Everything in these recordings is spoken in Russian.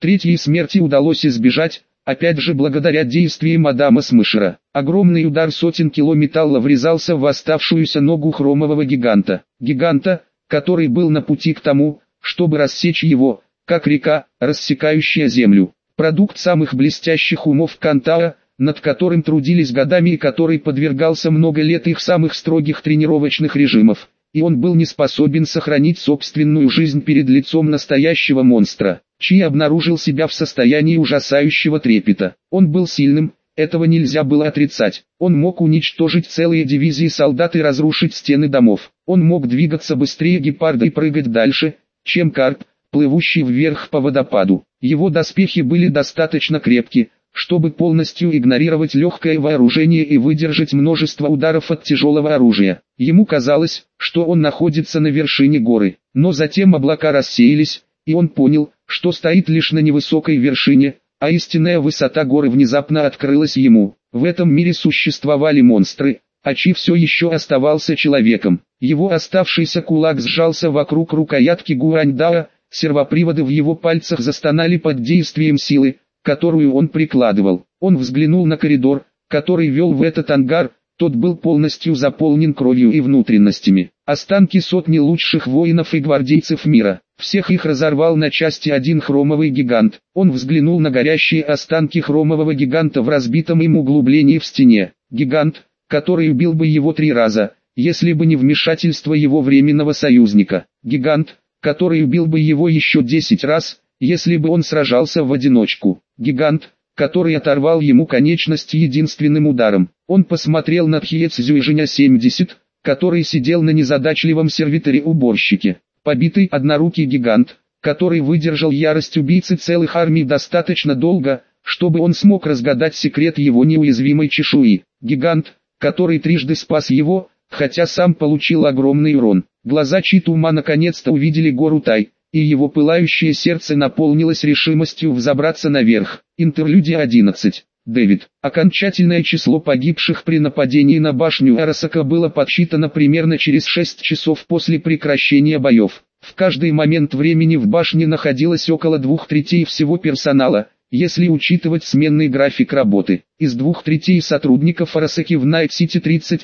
Третьей смерти удалось избежать, опять же благодаря действиям Адама Смешера. Огромный удар сотен кило металла врезался в оставшуюся ногу хромового гиганта. Гиганта, который был на пути к тому, чтобы рассечь его, как река, рассекающая землю. Продукт самых блестящих умов Кантаа, над которым трудились годами и который подвергался много лет их самых строгих тренировочных режимов. И он был не способен сохранить собственную жизнь перед лицом настоящего монстра, чей обнаружил себя в состоянии ужасающего трепета. Он был сильным, этого нельзя было отрицать. Он мог уничтожить целые дивизии солдат и разрушить стены домов. Он мог двигаться быстрее гепарда и прыгать дальше, чем карп, плывущий вверх по водопаду. Его доспехи были достаточно крепки, чтобы полностью игнорировать легкое вооружение и выдержать множество ударов от тяжелого оружия. Ему казалось, что он находится на вершине горы, но затем облака рассеялись, и он понял, что стоит лишь на невысокой вершине, а истинная высота горы внезапно открылась ему. В этом мире существовали монстры, а Чи все еще оставался человеком. Его оставшийся кулак сжался вокруг рукоятки Гуаньдао, сервоприводы в его пальцах застонали под действием силы, которую он прикладывал. Он взглянул на коридор, который вел в этот ангар, тот был полностью заполнен кровью и внутренностями. Останки сотни лучших воинов и гвардейцев мира. Всех их разорвал на части один хромовый гигант. Он взглянул на горящие останки хромового гиганта в разбитом им углублении в стене. Гигант, который убил бы его 3 раза, если бы не вмешательство его временного союзника. Гигант, который убил бы его еще 10 раз, если бы он сражался в одиночку. Гигант, который оторвал ему конечность единственным ударом. Он посмотрел на Тхьецзюйжиня 70, который сидел на незадачливом сервиторе-уборщике. Побитый однорукий гигант, который выдержал ярость убийцы целых армий достаточно долго, чтобы он смог разгадать секрет его неуязвимой чешуи. Гигант, который трижды спас его, хотя сам получил огромный урон. Глаза Читума наконец-то увидели гору Тай, и его пылающее сердце наполнилось решимостью взобраться наверх. Интерлюдия 11. Дэвид. Окончательное число погибших при нападении на башню Арасака было подсчитано примерно через 6 часов после прекращения боев. В каждый момент времени в башне находилось около 2/3 всего персонала, если учитывать сменный график работы. Из 2/3 сотрудников Арасаки в Найт-Сити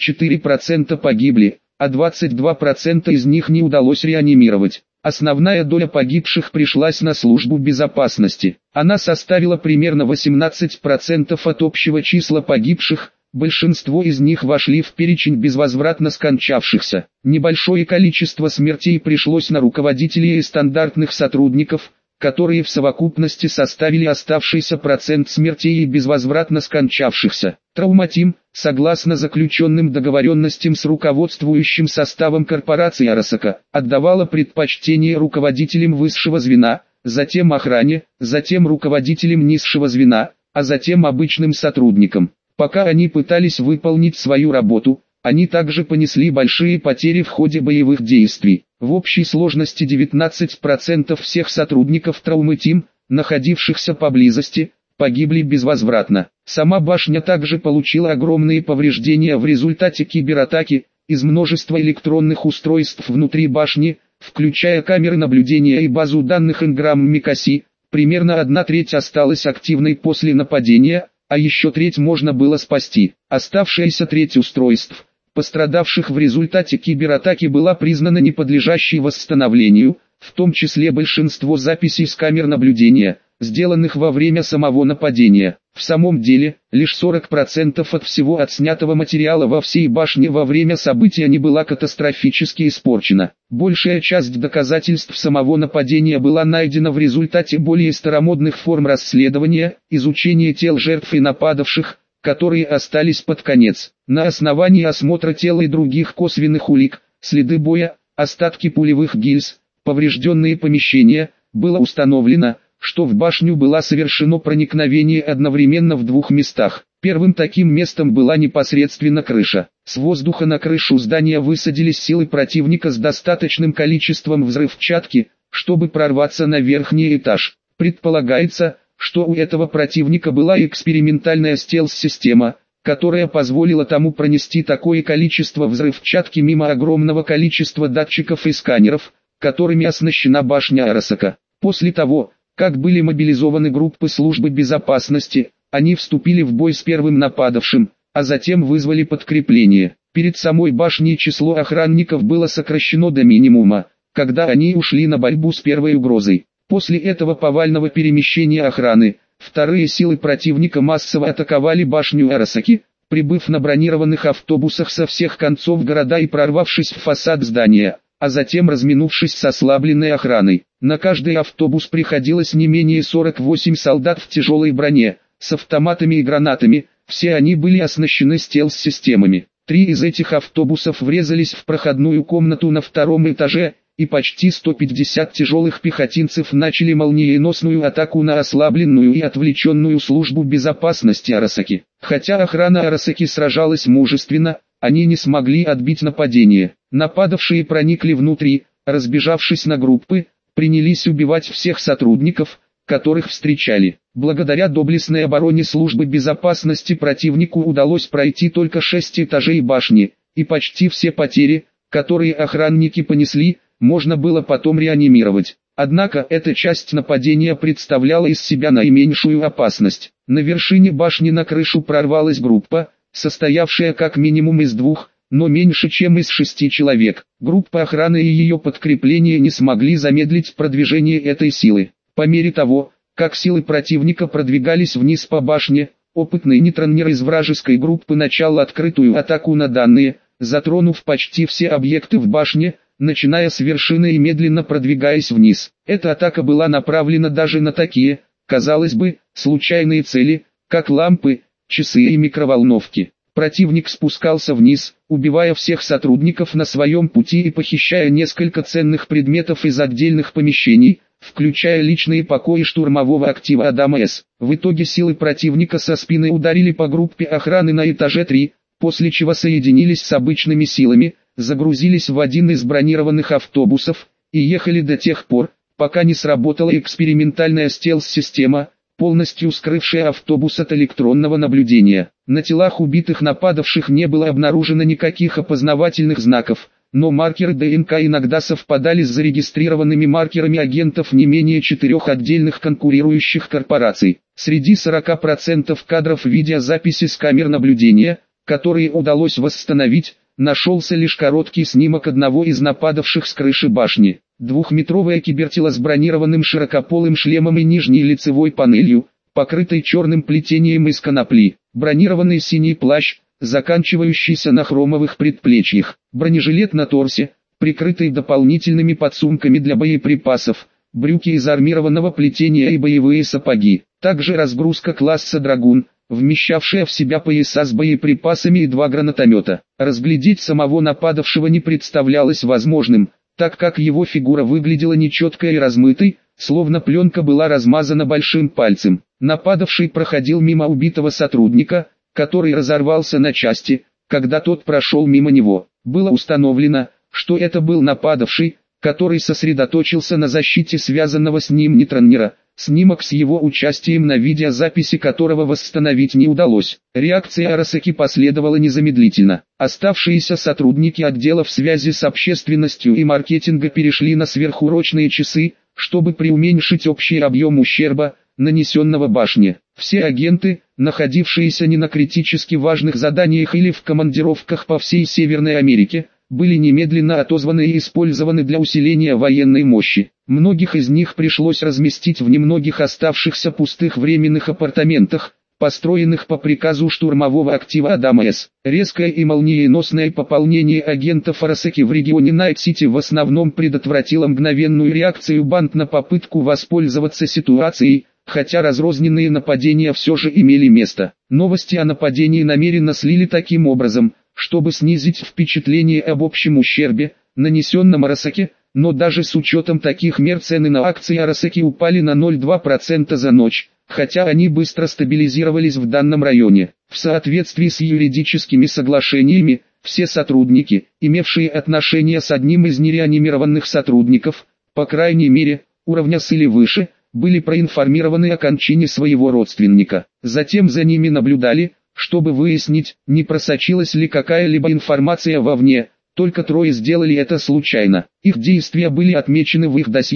34% погибли, а 22% из них не удалось реанимировать. Основная доля погибших пришлась на службу безопасности. Она составила примерно 18% от общего числа погибших, большинство из них вошли в перечень безвозвратно скончавшихся. Небольшое количество смертей пришлось на руководителей и стандартных сотрудников, которые в совокупности составили оставшийся процент смертей и безвозвратно скончавшихся. Трауматим, согласно заключенным договоренностям с руководствующим составом корпорации Арасака, отдавала предпочтение руководителям высшего звена, затем охране, затем руководителям низшего звена, а затем обычным сотрудникам. Пока они пытались выполнить свою работу, они также понесли большие потери в ходе боевых действий. В общей сложности 19% всех сотрудников Трауматим, находившихся поблизости, погибли безвозвратно. Сама башня также получила огромные повреждения в результате кибератаки. Из множества электронных устройств внутри башни, включая камеры наблюдения и базу данных Инграм Микаси, примерно 1/3 осталась активной после нападения, а еще треть можно было спасти. Оставшаяся треть устройств, пострадавших в результате кибератаки, была признана неподлежащей восстановлению, в том числе большинство записей с камер наблюдения, сделанных во время самого нападения. В самом деле, лишь 40% от всего отснятого материала во всей башне во время события не была катастрофически испорчена. Большая часть доказательств самого нападения была найдена в результате более старомодных форм расследования, изучения тел жертв и нападавших, которые остались под конец. На основании осмотра тела и других косвенных улик, следы боя, остатки пулевых гильз, поврежденные помещения, было установлено, что в башню было совершено проникновение одновременно в 2 местах. Первым таким местом была непосредственно крыша. С воздуха на крышу здания высадились силы противника с достаточным количеством взрывчатки, чтобы прорваться на верхний этаж. Предполагается, что у этого противника была экспериментальная стелс-система, которая позволила тому пронести такое количество взрывчатки мимо огромного количества датчиков и сканеров, которыми оснащена башня Арасака. После того, Как были мобилизованы группы службы безопасности, они вступили в бой с первым нападавшим, а затем вызвали подкрепление. Перед самой башней число охранников было сокращено до минимума, когда они ушли на борьбу с первой угрозой. После этого повального перемещения охраны, вторые силы противника массово атаковали башню Арасаки, прибыв на бронированных автобусах со всех концов города и прорвавшись в фасад здания, а затем разминувшись с ослабленной охраной. На каждый автобус приходилось не менее 48 солдат в тяжелой броне, с автоматами и гранатами, все они были оснащены стелс-системами. 3 из этих автобусов врезались в проходную комнату на втором этаже, и почти 150 тяжелых пехотинцев начали молниеносную атаку на ослабленную и отвлеченную службу безопасности Арасаки. Хотя охрана Арасаки сражалась мужественно, они не смогли отбить нападение. Нападавшие проникли внутрь, разбежавшись на группы, принялись убивать всех сотрудников, которых встречали. Благодаря доблестной обороне службы безопасности противнику удалось пройти только 6 этажей башни, и почти все потери, которые охранники понесли, можно было потом реанимировать. Однако эта часть нападения представляла из себя наименьшую опасность. На вершине башни на крышу прорвалась группа, состоявшая как минимум из 2, но меньше чем из 6 человек. Группа охраны и ее подкрепление не смогли замедлить продвижение этой силы. По мере того, как силы противника продвигались вниз по башне, опытный нейтронер из вражеской группы начал открытую атаку на данные, затронув почти все объекты в башне, начиная с вершины и медленно продвигаясь вниз. Эта атака была направлена даже на такие, казалось бы, случайные цели, как лампы, часы и микроволновки. Противник спускался вниз, убивая всех сотрудников на своем пути и похищая несколько ценных предметов из отдельных помещений, включая личные покои штурмового актива Адама С. В итоге силы противника со спины ударили по группе охраны на этаже 3, после чего соединились с обычными силами, загрузились в один из бронированных автобусов, и ехали до тех пор, пока не сработала экспериментальная стелс-система, полностью скрывшая автобус от электронного наблюдения. На телах убитых нападавших не было обнаружено никаких опознавательных знаков, но маркеры ДНК иногда совпадали с зарегистрированными маркерами агентов не менее 4 отдельных конкурирующих корпораций. Среди 40% кадров видеозаписи с камер наблюдения, которые удалось восстановить, нашелся лишь короткий снимок одного из нападавших с крыши башни. Двухметровое кибертело с бронированным широкополым шлемом и нижней лицевой панелью, покрытой черным плетением из конопли. Бронированный синий плащ, заканчивающийся на хромовых предплечьях. Бронежилет на торсе, прикрытый дополнительными подсумками для боеприпасов, брюки из армированного плетения и боевые сапоги. Также разгрузка класса «Драгун», вмещавшая в себя пояса с боеприпасами и 2 гранатомета. Разглядеть самого нападавшего не представлялось возможным, так как его фигура выглядела нечеткой и размытой, словно пленка была размазана большим пальцем. Нападавший проходил мимо убитого сотрудника, который разорвался на части, когда тот прошел мимо него. Было установлено, что это был нападавший, который сосредоточился на защите связанного с ним нейтронера, снимок с его участием на видеозаписи которого восстановить не удалось. Реакция Арасаки последовала незамедлительно. Оставшиеся сотрудники отделов связи с общественностью и маркетинга перешли на сверхурочные часы, чтобы преуменьшить общий объем ущерба, нанесенного башне. Все агенты, находившиеся не на критически важных заданиях или в командировках по всей Северной Америке, были немедленно отозваны и использованы для усиления военной мощи. Многих из них пришлось разместить в немногих оставшихся пустых временных апартаментах, построенных по приказу штурмового актива Адама С. Резкое и молниеносное пополнение агентов Арасаки в регионе Найт-Сити в основном предотвратило мгновенную реакцию банд на попытку воспользоваться ситуацией, хотя разрозненные нападения все же имели место. Новости о нападении намеренно слили таким образом, чтобы снизить впечатление об общем ущербе, нанесенном Арасаки, но даже с учетом таких мер цены на акции Арасаки упали на 0,2% за ночь, хотя они быстро стабилизировались в данном районе. В соответствии с юридическими соглашениями, все сотрудники, имевшие отношение с одним из нереанимированных сотрудников, по крайней мере, уровня С или выше, были проинформированы о кончине своего родственника. Затем за ними наблюдали, чтобы выяснить, не просочилась ли какая-либо информация вовне. Только 3 сделали это случайно. Их действия были отмечены в их досье,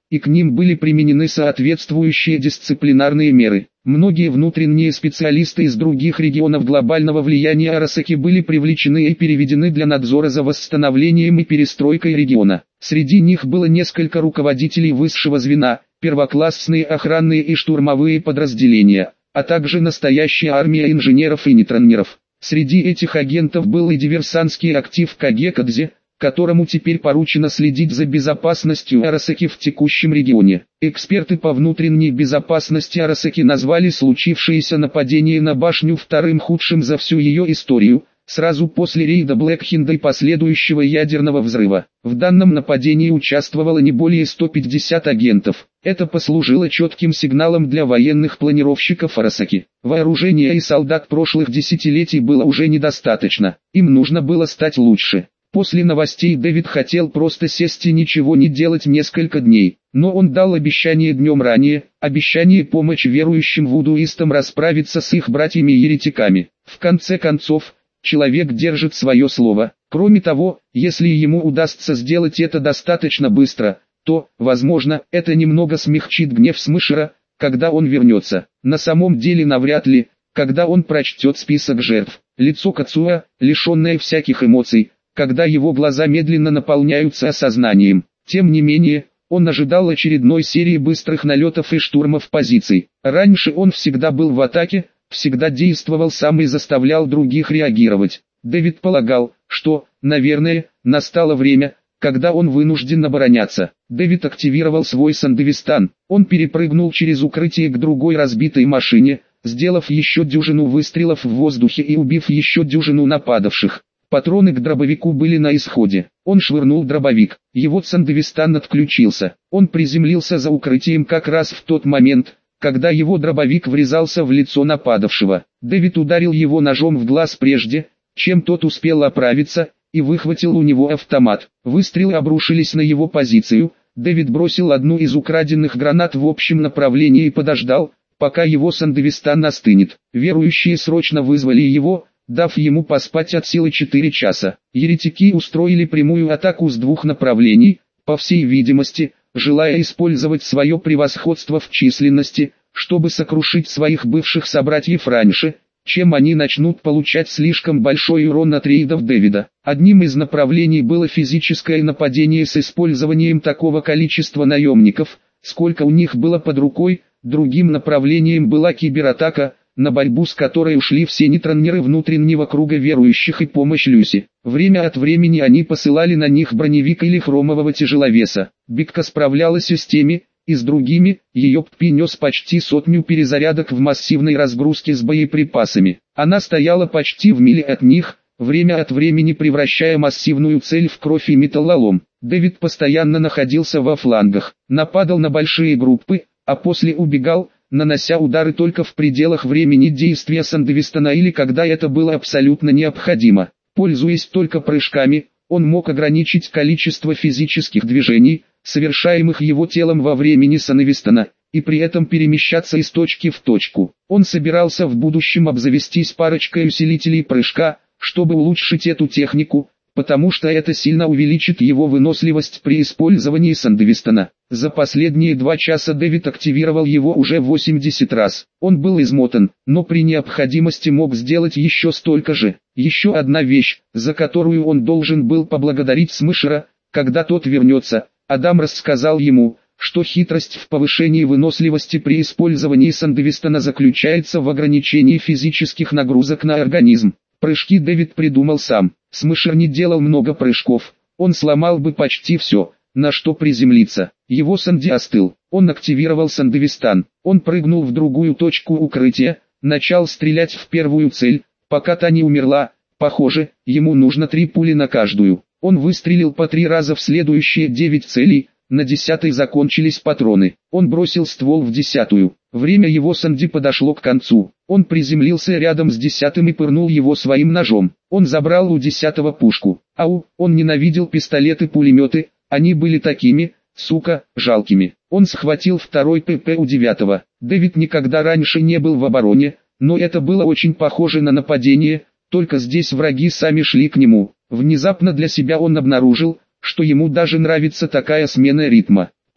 и к ним были применены соответствующие дисциплинарные меры. Многие внутренние специалисты из других регионов глобального влияния Арасаки были привлечены и переведены для надзора за восстановлением и перестройкой региона. Среди них было несколько руководителей высшего звена, первоклассные охранные и штурмовые подразделения, а также настоящая армия инженеров и нейтронеров. Среди этих агентов был и диверсантский актив Кагекадзе, которому теперь поручено следить за безопасностью Арасаки в текущем регионе. Эксперты по внутренней безопасности Арасаки назвали случившееся нападение на башню вторым худшим за всю ее историю, сразу после рейда Блэкхинда и последующего ядерного взрыва. В данном нападении участвовало не более 150 агентов. Это послужило четким сигналом для военных планировщиков Арасаки. Вооружения и солдат прошлых десятилетий было уже недостаточно, им нужно было стать лучше. После новостей Дэвид хотел просто сесть и ничего не делать несколько дней, но он дал обещание днем ранее, обещание помочь верующим вудуистам расправиться с их братьями-еретиками. В конце концов, человек держит свое слово. Кроме того, если ему удастся сделать это достаточно быстро, то, возможно, это немного смягчит гнев Смышера, когда он вернется. На самом деле навряд ли, когда он прочтет список жертв. Лицо Кацуя, лишенное всяких эмоций, когда его глаза медленно наполняются осознанием. Тем не менее, он ожидал очередной серии быстрых налетов и штурмов позиций. Раньше он всегда был в атаке, всегда действовал сам и заставлял других реагировать. Дэвид полагал, что, наверное, настало время, когда он вынужден обороняться. Дэвид активировал свой Сандевистан. Он перепрыгнул через укрытие к другой разбитой машине, сделав еще дюжину выстрелов в воздухе и убив еще дюжину нападавших. Патроны к дробовику были на исходе. Он швырнул дробовик. Его Сандевистан отключился. Он приземлился за укрытием как раз в тот момент, когда его дробовик врезался в лицо нападавшего. Дэвид ударил его ножом в глаз прежде, чем тот успел оправиться, и выхватил у него автомат. Выстрелы обрушились на его позицию. Дэвид бросил одну из украденных гранат в общем направлении и подождал, пока его Сандевистан остынет. Верующие срочно вызвали его, дав ему поспать от силы 4 часа. Еретики устроили прямую атаку с двух направлений, по всей видимости, желая использовать свое превосходство в численности, чтобы сокрушить своих бывших собратьев раньше, чем они начнут получать слишком большой урон от рейдов Дэвида. Одним из направлений было физическое нападение с использованием такого количества наемников, сколько у них было под рукой, другим направлением была кибератака, на борьбу с которой ушли все нейтронеры внутреннего круга верующих и помощь Люси. Время от времени они посылали на них броневик или хромового тяжеловеса. Битка справлялась и с теми, и с другими. Ее ПП нес почти 100 перезарядок в массивной разгрузке с боеприпасами. Она стояла почти в миле от них, время от времени превращая массивную цель в кровь и металлолом. Дэвид постоянно находился во флангах, нападал на большие группы, а после убегал, нанося удары только в пределах времени действия Сандевистана или когда это было абсолютно необходимо. Пользуясь только прыжками, он мог ограничить количество физических движений, совершаемых его телом во времени Сандевистана, и при этом перемещаться из точки в точку. Он собирался в будущем обзавестись парочкой усилителей прыжка, чтобы улучшить эту технику, потому что это сильно увеличит его выносливость при использовании Сандевистана. За последние 2 часа Дэвид активировал его уже 80 раз. Он был измотан, но при необходимости мог сделать еще столько же. Еще одна вещь, за которую он должен был поблагодарить Смышера, когда тот вернется. Адам рассказал ему, что хитрость в повышении выносливости при использовании Сандевистана заключается в ограничении физических нагрузок на организм. Прыжки Дэвид придумал сам. Смышер не делал много прыжков, он сломал бы почти все, на что приземлиться. Его Санди остыл, он активировал Сандевистан, он прыгнул в другую точку укрытия, начал стрелять в первую цель, пока та не умерла. Похоже, ему нужно 3 пули на каждую. Он выстрелил по 3 раза в следующие 9 целей, на 10-й закончились патроны. Он бросил ствол в 10-ю. Время его Санди подошло к концу. Он приземлился рядом с 10-м и пырнул его своим ножом. Он забрал у 10-го пушку. Он ненавидел пистолеты-пулеметы, они были такими, жалкими. Он схватил второй ПП у 9-го. Дэвид никогда раньше не был в обороне, но это было очень похоже на нападение, только здесь враги сами шли к нему. Внезапно для себя он обнаружил, что ему даже нравится такая смена ритма.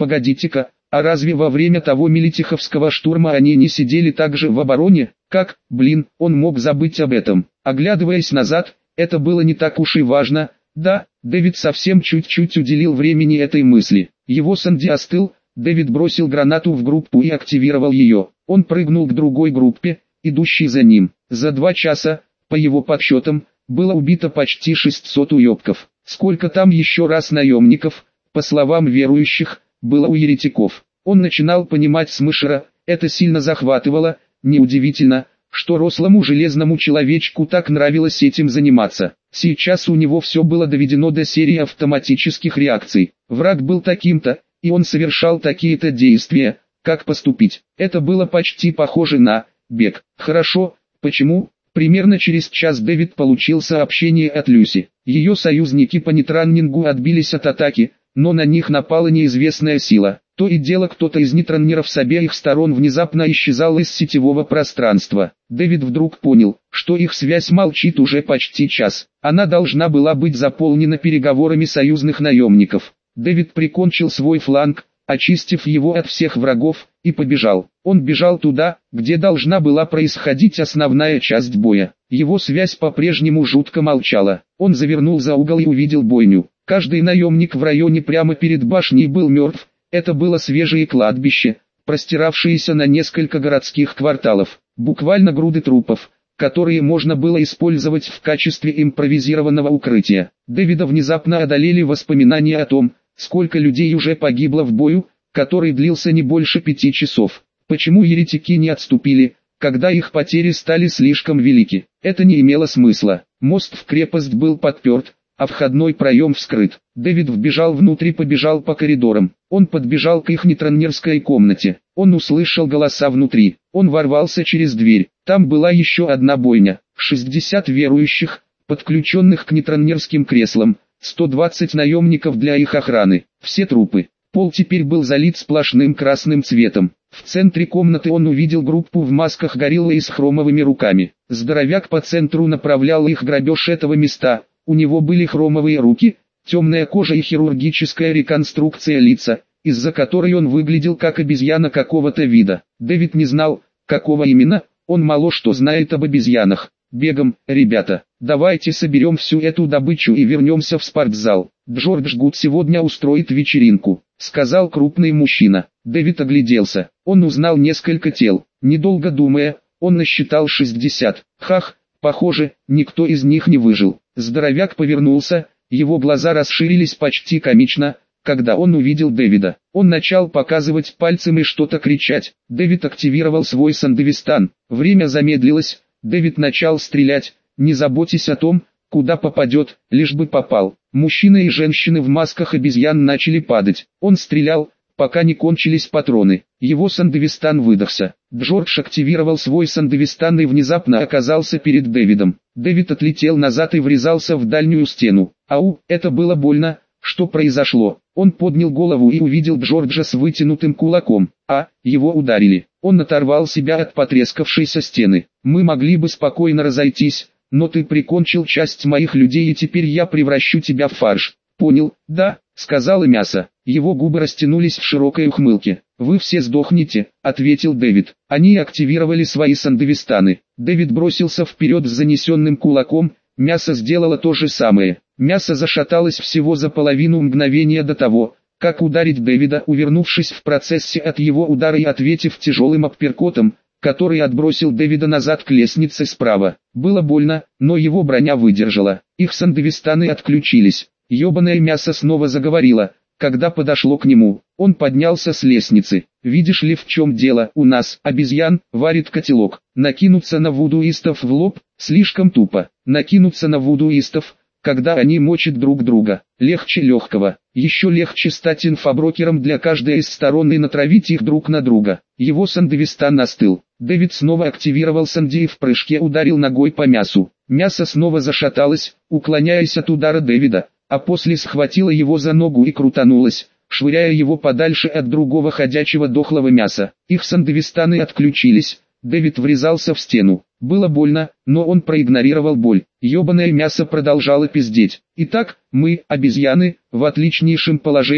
Погодите-ка, а разве во время того мелитиховского штурма они не сидели также в обороне? Как, блин, он мог забыть об этом? Оглядываясь назад, это было не так уж и важно. Да, Дэвид совсем чуть-чуть уделил времени этой мысли. Его Санди остыл, Дэвид бросил гранату в группу и активировал ее. Он прыгнул к другой группе, идущей за ним. За 2 часа, по его подсчетам, было убито почти 600 уебков. Сколько там еще раз наемников, по словам верующих, было у еретиков. Он начинал понимать Смышера, это сильно захватывало, неудивительно, что рослому железному человечку так нравилось этим заниматься. Сейчас у него все было доведено до серии автоматических реакций. Враг был таким-то, и он совершал такие-то действия, как поступить. Это было почти похоже на бег. Хорошо, почему? Примерно через час Дэвид получил сообщение от Люси. Ее союзники по нетраннингу отбились от атаки, но на них напала неизвестная сила. То и дело кто-то из нетраннеров с обеих сторон внезапно исчезал из сетевого пространства. Дэвид вдруг понял, что их связь молчит уже почти час. Она должна была быть заполнена переговорами союзных наемников. Дэвид прикончил свой фланг, очистив его от всех врагов, и побежал. Он бежал туда, где должна была происходить основная часть боя. Его связь по-прежнему жутко молчала. Он завернул за угол и увидел бойню. Каждый наемник в районе прямо перед башней был мертв. Это было свежее кладбище, простиравшееся на несколько городских кварталов. Буквально груды трупов, которые можно было использовать в качестве импровизированного укрытия. Дэвида внезапно одолели воспоминания о том, сколько людей уже погибло в бою, который длился не больше 5 часов. Почему еретики не отступили, когда их потери стали слишком велики? Это не имело смысла. Мост в крепость был подперт, а входной проем вскрыт. Дэвид вбежал внутрь и побежал по коридорам. Он подбежал к их нетраннерской комнате. Он услышал голоса внутри. Он ворвался через дверь. Там была еще одна бойня. 60 верующих, подключенных к нетраннерским креслам, 120 наемников для их охраны. Все трупы. Пол теперь был залит сплошным красным цветом. В центре комнаты он увидел группу в масках гориллы и с хромовыми руками. Здоровяк по центру направлял их грабеж этого места. У него были хромовые руки, темная кожа и хирургическая реконструкция лица, из-за которой он выглядел как обезьяна какого-то вида. Дэвид не знал, какого именно, он мало что знает об обезьянах. Бегом, ребята, давайте соберем всю эту добычу и вернемся в спортзал. Джордж Гуд сегодня устроит вечеринку, сказал крупный мужчина. Дэвид огляделся, он узнал несколько тел. Недолго думая, он насчитал 60. Хах, похоже, никто из них не выжил. Здоровяк повернулся, его глаза расширились почти комично, когда он увидел Дэвида. Он начал показывать пальцем и что-то кричать. Дэвид активировал свой сандевистан. Время замедлилось, Дэвид начал стрелять, не заботясь о том, куда попадет, лишь бы попал. Мужчины и женщины в масках обезьян начали падать. Он стрелял, пока не кончились патроны. Его сандевистан выдохся. Джордж активировал свой сандевистан и внезапно оказался перед Дэвидом. Дэвид отлетел назад и врезался в дальнюю стену. Ау, это было больно. Что произошло? Он поднял голову и увидел Джорджа с вытянутым кулаком. Его ударили. Он оторвал себя от потрескавшейся стены. Мы могли бы спокойно разойтись, но ты прикончил часть моих людей и теперь я превращу тебя в фарш. Понял, да, сказала мясо. Его губы растянулись в широкой ухмылке. Вы все сдохнете, ответил Дэвид. Они активировали свои сандевистаны. Дэвид бросился вперед с занесенным кулаком, мясо сделало то же самое. Мясо зашаталось всего за половину мгновения до того, как ударить Дэвида, увернувшись в процессе от его удара и ответив тяжелым апперкотом, который отбросил Дэвида назад к лестнице справа. Было больно, но его броня выдержала. Их сандевистаны отключились. Ёбаное мясо снова заговорило, когда подошло к нему. Он поднялся с лестницы. Видишь ли, в чем дело? У нас, обезьян, варит котелок. Накинуться на вудуистов в лоб, слишком тупо. Накинуться на вудуистов, когда они мочат друг друга, легче легкого. Еще легче стать инфоброкером для каждой из сторон и натравить их друг на друга. Его сандевистан остыл. Дэвид снова активировал санди и в прыжке ударил ногой по мясу. Мясо снова зашаталось, уклоняясь от удара Дэвида, а после схватило его за ногу и крутанулось, швыряя его подальше от другого ходячего дохлого мяса. Их сандевистаны отключились. Дэвид врезался в стену. Было больно, но он проигнорировал боль. Ёбаное мясо продолжало пиздеть. Итак, мы, обезьяны, в отличнейшем положении,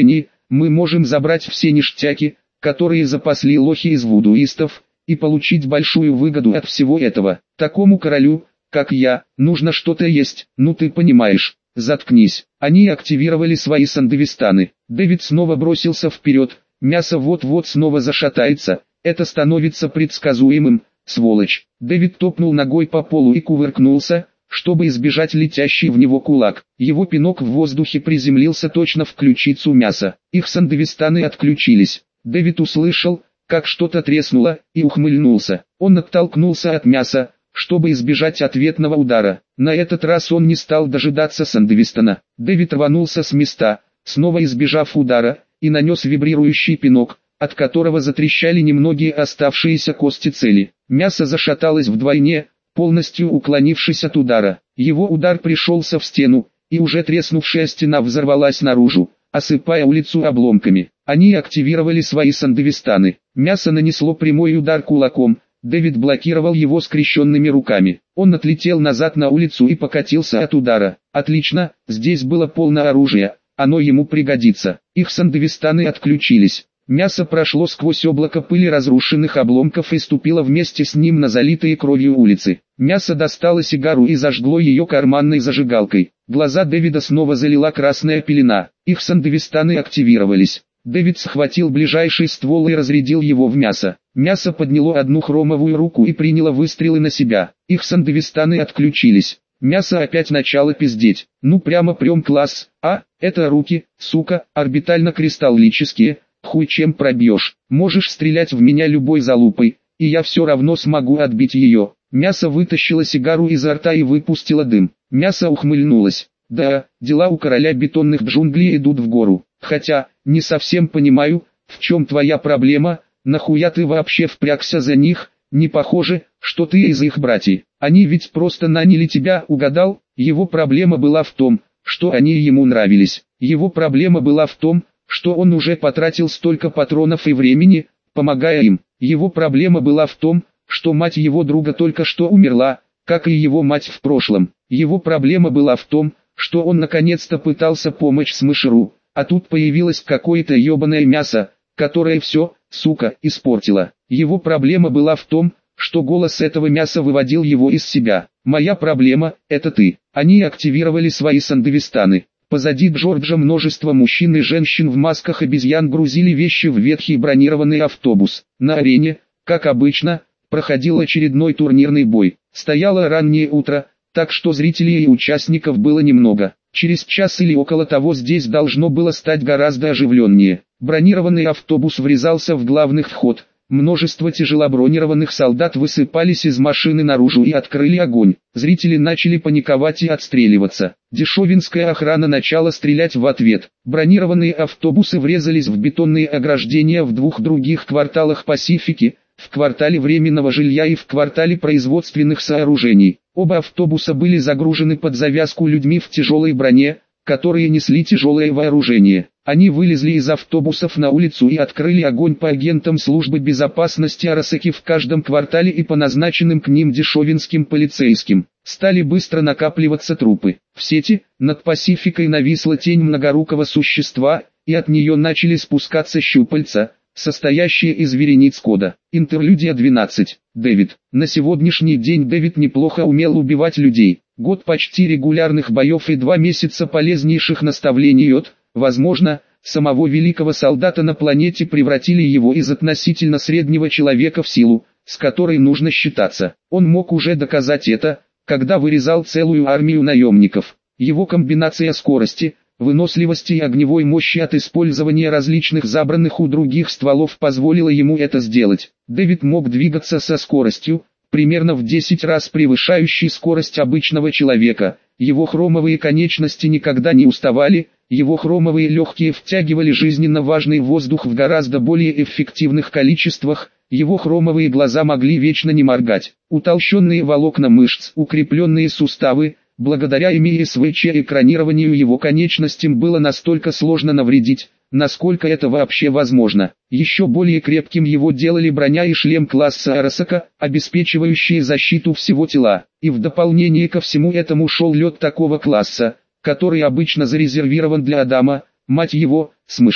мы можем забрать все ништяки, которые запасли лохи из вудуистов, и получить большую выгоду от всего этого. Такому королю, как я, нужно что-то есть, ну ты понимаешь. Заткнись. Они активировали свои сандевистаны. Дэвид снова бросился вперед, мясо вот-вот снова зашатается, это становится предсказуемым, сволочь. Дэвид топнул ногой по полу и кувыркнулся, чтобы избежать летящий в него кулак. Его пинок в воздухе приземлился точно в ключицу мяса. Их сандевистаны отключились. Дэвид услышал, как что-то треснуло, и ухмыльнулся. Он оттолкнулся от мяса, чтобы избежать ответного удара. На этот раз он не стал дожидаться сандевистана. Дэвид рванулся с места, снова избежав удара, и нанес вибрирующий пинок, от которого затрещали немногие оставшиеся кости цели. Мясо зашаталось вдвойне, полностью уклонившись от удара. Его удар пришелся в стену, и уже треснувшая стена взорвалась наружу, осыпая улицу обломками. Они активировали свои сандевистаны. Мясо нанесло прямой удар кулаком, Дэвид блокировал его скрещенными руками. Он отлетел назад на улицу и покатился от удара. Отлично, здесь было полно оружия, оно ему пригодится. Их сандевистаны отключились. Мясо прошло сквозь облако пыли разрушенных обломков и ступило вместе с ним на залитые кровью улицы. Мясо достало сигару и зажгло ее карманной зажигалкой. Глаза Дэвида снова залила красная пелена. Их сандевистаны активировались. Дэвид схватил ближайший ствол и разрядил его в мясо. Мясо подняло одну хромовую руку и приняло выстрелы на себя. Их сандевистаны отключились. Мясо опять начало пиздеть. Ну прямо прем-класс. Это руки, сука, орбитально-кристаллические. Хуй чем пробьешь. Можешь стрелять в меня любой залупой, и я все равно смогу отбить ее. Мясо вытащило сигару изо рта и выпустило дым. Мясо ухмыльнулось. Да, дела у короля бетонных джунглей идут в гору. Хотя, не совсем понимаю, в чем твоя проблема, нахуя ты вообще впрягся за них, не похоже, что ты из их братьев. Они ведь просто наняли тебя, угадал? Его проблема была в том, что они ему нравились. Его проблема была в том, что он уже потратил столько патронов и времени, помогая им. Его проблема была в том, что мать его друга только что умерла, как и его мать в прошлом. Его проблема была в том, что он наконец-то пытался помочь Смышеру, а тут появилось какое-то ебаное мясо, которое все, сука, испортило. Его проблема была в том, что голос этого мяса выводил его из себя. Моя проблема – это ты. Они активировали свои сандевистаны. Позади Джорджа множество мужчин и женщин в масках обезьян грузили вещи в ветхий бронированный автобус. На арене, как обычно, проходил очередной турнирный бой. Стояло раннее утро, так что зрителей и участников было немного. Через час или около того здесь должно было стать гораздо оживленнее. Бронированный автобус врезался в главный вход. Множество тяжелобронированных солдат высыпались из машины наружу и открыли огонь. Зрители начали паниковать и отстреливаться. Дешевинская охрана начала стрелять в ответ. Бронированные автобусы врезались в бетонные ограждения в двух других кварталах Пасифики, в квартале временного жилья и в квартале производственных сооружений. Оба автобуса были загружены под завязку людьми в тяжелой броне, которые несли тяжелое вооружение. Они вылезли из автобусов на улицу и открыли огонь по агентам службы безопасности Арасаки в каждом квартале и по назначенным к ним дешевинским полицейским. Стали быстро накапливаться трупы. В сети, над Пасификой нависла тень многорукого существа, и от нее начали спускаться щупальца, состоящие из верениц кода. Интерлюдия 12. Дэвид. На сегодняшний день Дэвид неплохо умел убивать людей. Год почти регулярных боев и 2 месяца полезнейших наставлений от, возможно, самого великого солдата на планете превратили его из относительно среднего человека в силу, с которой нужно считаться. Он мог уже доказать это, когда вырезал целую армию наемников. Его комбинация скорости, выносливости и огневой мощи от использования различных забранных у других стволов позволила ему это сделать. Дэвид мог двигаться со скоростью, примерно в 10 раз превышающей скорость обычного человека. Его хромовые конечности никогда не уставали, его хромовые легкие втягивали жизненно важный воздух в гораздо более эффективных количествах, его хромовые глаза могли вечно не моргать. Утолщенные волокна мышц, укрепленные суставы, благодаря МИСВЧ экранированию его конечностям было настолько сложно навредить, насколько это вообще возможно. Еще более крепким его делали броня и шлем класса Арасака, обеспечивающие защиту всего тела. И в дополнение ко всему этому шел лед такого класса, который обычно зарезервирован для Адама, мать его, Смышера.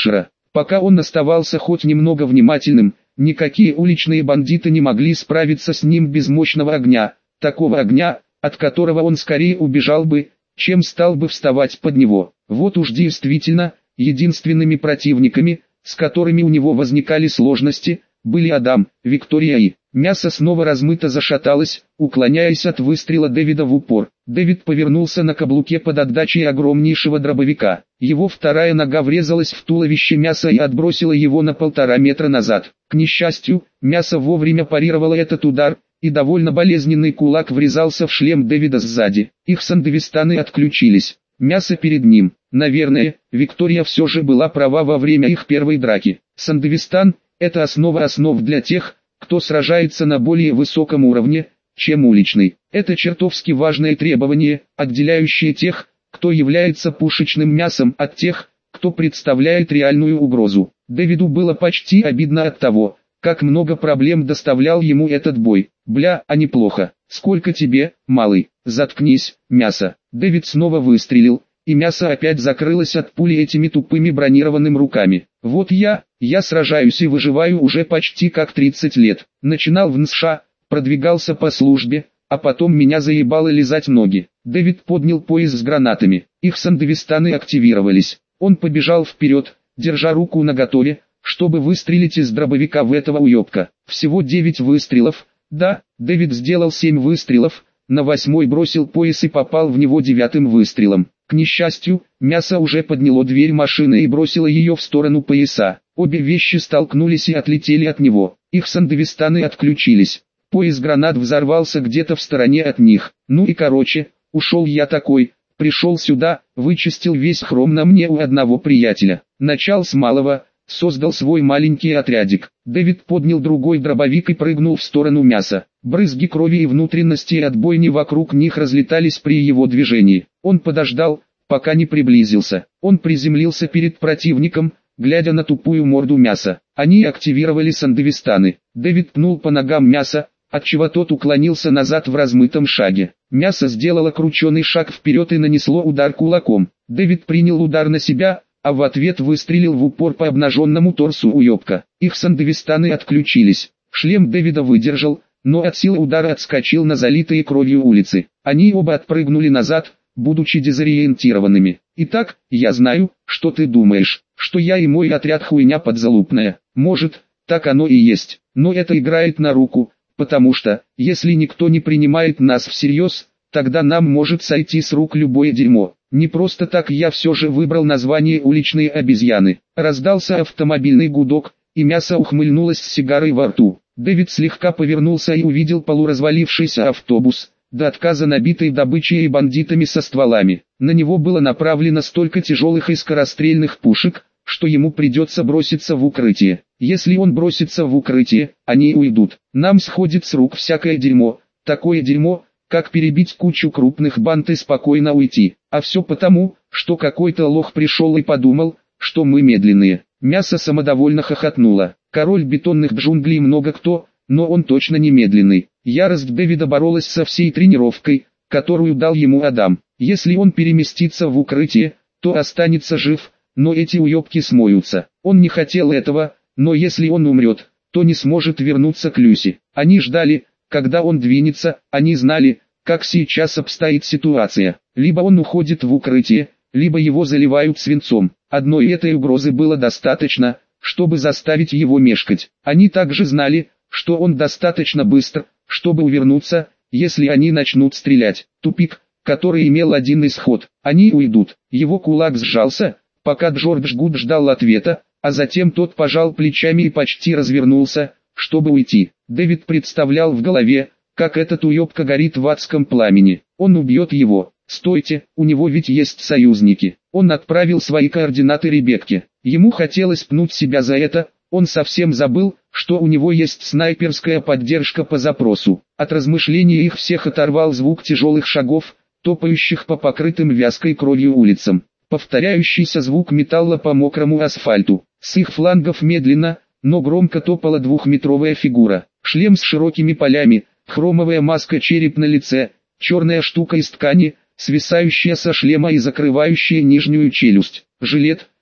Пока он оставался хоть немного внимательным, никакие уличные бандиты не могли справиться с ним без мощного огня, такого огня, от которого он скорее убежал бы, чем стал бы вставать под него. Вот уж действительно, единственными противниками, с которыми у него возникали сложности, были Адам, Виктория и... Мясо снова размыто зашаталось, уклоняясь от выстрела Дэвида в упор. Дэвид повернулся на каблуке под отдачей огромнейшего дробовика. Его вторая нога врезалась в туловище Мяса и отбросила его на 1,5 метра назад. К несчастью, Мясо вовремя парировало этот удар, и довольно болезненный кулак врезался в шлем Дэвида сзади. Их сандевистаны отключились. Мясо перед ним. Наверное, Виктория все же была права во время их первой драки. Сандевистан – это основа основ для тех, кто сражается на более высоком уровне, чем уличный. Это чертовски важное требование, отделяющее тех, кто является пушечным мясом, от тех, кто представляет реальную угрозу. Дэвиду было почти обидно от того, как много проблем доставлял ему этот бой. Бля, а неплохо. Сколько тебе, малый? Заткнись, Мясо. Дэвид снова выстрелил, и Мясо опять закрылось от пули этими тупыми бронированными руками. Вот я сражаюсь и выживаю уже почти как 30 лет. Начинал в НСШ, продвигался по службе, а потом меня заебало лизать ноги. Дэвид поднял пояс с гранатами. Их сандевистаны активировались. Он побежал вперед, держа руку наготове, чтобы выстрелить из дробовика в этого уебка. Всего 9 выстрелов. Да, Дэвид сделал 7 выстрелов, на 8-й бросил пояс и попал в него 9-м выстрелом. К несчастью, Мясо уже подняло дверь машины и бросило ее в сторону пояса. Обе вещи столкнулись и отлетели от него. Их сандевистаны отключились. Пояс гранат взорвался где-то в стороне от них. Ну и короче, ушел я такой, пришел сюда, вычистил весь хром на мне у одного приятеля. Начал с малого, создал свой маленький отрядик. Дэвид поднял другой дробовик и прыгнул в сторону Мяса. Брызги крови и внутренности от бойни вокруг них разлетались при его движении. Он подождал, пока не приблизился. Он приземлился перед противником, глядя на тупую морду Мяса. Они активировали сандевистаны. Дэвид пнул по ногам Мяса, отчего тот уклонился назад в размытом шаге. Мясо сделало крученый шаг вперед и нанесло удар кулаком. Дэвид принял удар на себя, а в ответ выстрелил в упор по обнаженному торсу уебка. Их сандевистаны отключились. Шлем Дэвида выдержал, но от силы удара отскочил на залитые кровью улицы. Они оба отпрыгнули назад, будучи дезориентированными. «Итак, я знаю, что ты думаешь, что я и мой отряд хуйня подзалупная. Может, так оно и есть, но это играет на руку, потому что, если никто не принимает нас всерьез, тогда нам может сойти с рук любое дерьмо. Не просто так я все же выбрал название «Уличные обезьяны». Раздался автомобильный гудок, и Мясо ухмыльнулось с сигарой во рту. Дэвид слегка повернулся и увидел полуразвалившийся автобус, до отказа набитый добычей и бандитами со стволами. На него было направлено столько тяжелых и скорострельных пушек, что ему придется броситься в укрытие. Если он бросится в укрытие, они уйдут. Нам сходит с рук всякое дерьмо, такое дерьмо, как перебить кучу крупных банд и спокойно уйти. А все потому, что какой-то лох пришел и подумал, что мы медленные. Мясо самодовольно хохотнуло. Король бетонных джунглей много кто, но он точно не медленный. Ярость Дэвида боролась со всей тренировкой, которую дал ему Адам. Если он переместится в укрытие, то останется жив, но эти уебки смоются. Он не хотел этого, но если он умрет, то не сможет вернуться к Люси. Они ждали, когда он двинется, они знали, как сейчас обстоит ситуация. Либо он уходит в укрытие, либо его заливают свинцом. Одной этой угрозы было достаточно, чтобы заставить его мешкать. Они также знали, что он достаточно быстр, чтобы увернуться, если они начнут стрелять. Тупик, который имел один исход. Они уйдут. Его кулак сжался, пока Джордж Гуд ждал ответа, а затем тот пожал плечами и почти развернулся, чтобы уйти. Дэвид представлял в голове, как этот уебка горит в адском пламени. Он убьет его. Стойте, у него ведь есть союзники. Он отправил свои координаты Ребекке. Ему хотелось пнуть себя за это, он совсем забыл, что у него есть снайперская поддержка по запросу. От размышления их всех оторвал звук тяжелых шагов, топающих по покрытым вязкой кровью улицам. Повторяющийся звук металла по мокрому асфальту. С их флангов медленно, но громко топала двухметровая фигура. Шлем с широкими полями, хромовая маска, череп на лице, черная штука из ткани, свисающая со шлема и закрывающая нижнюю челюсть. Жилет,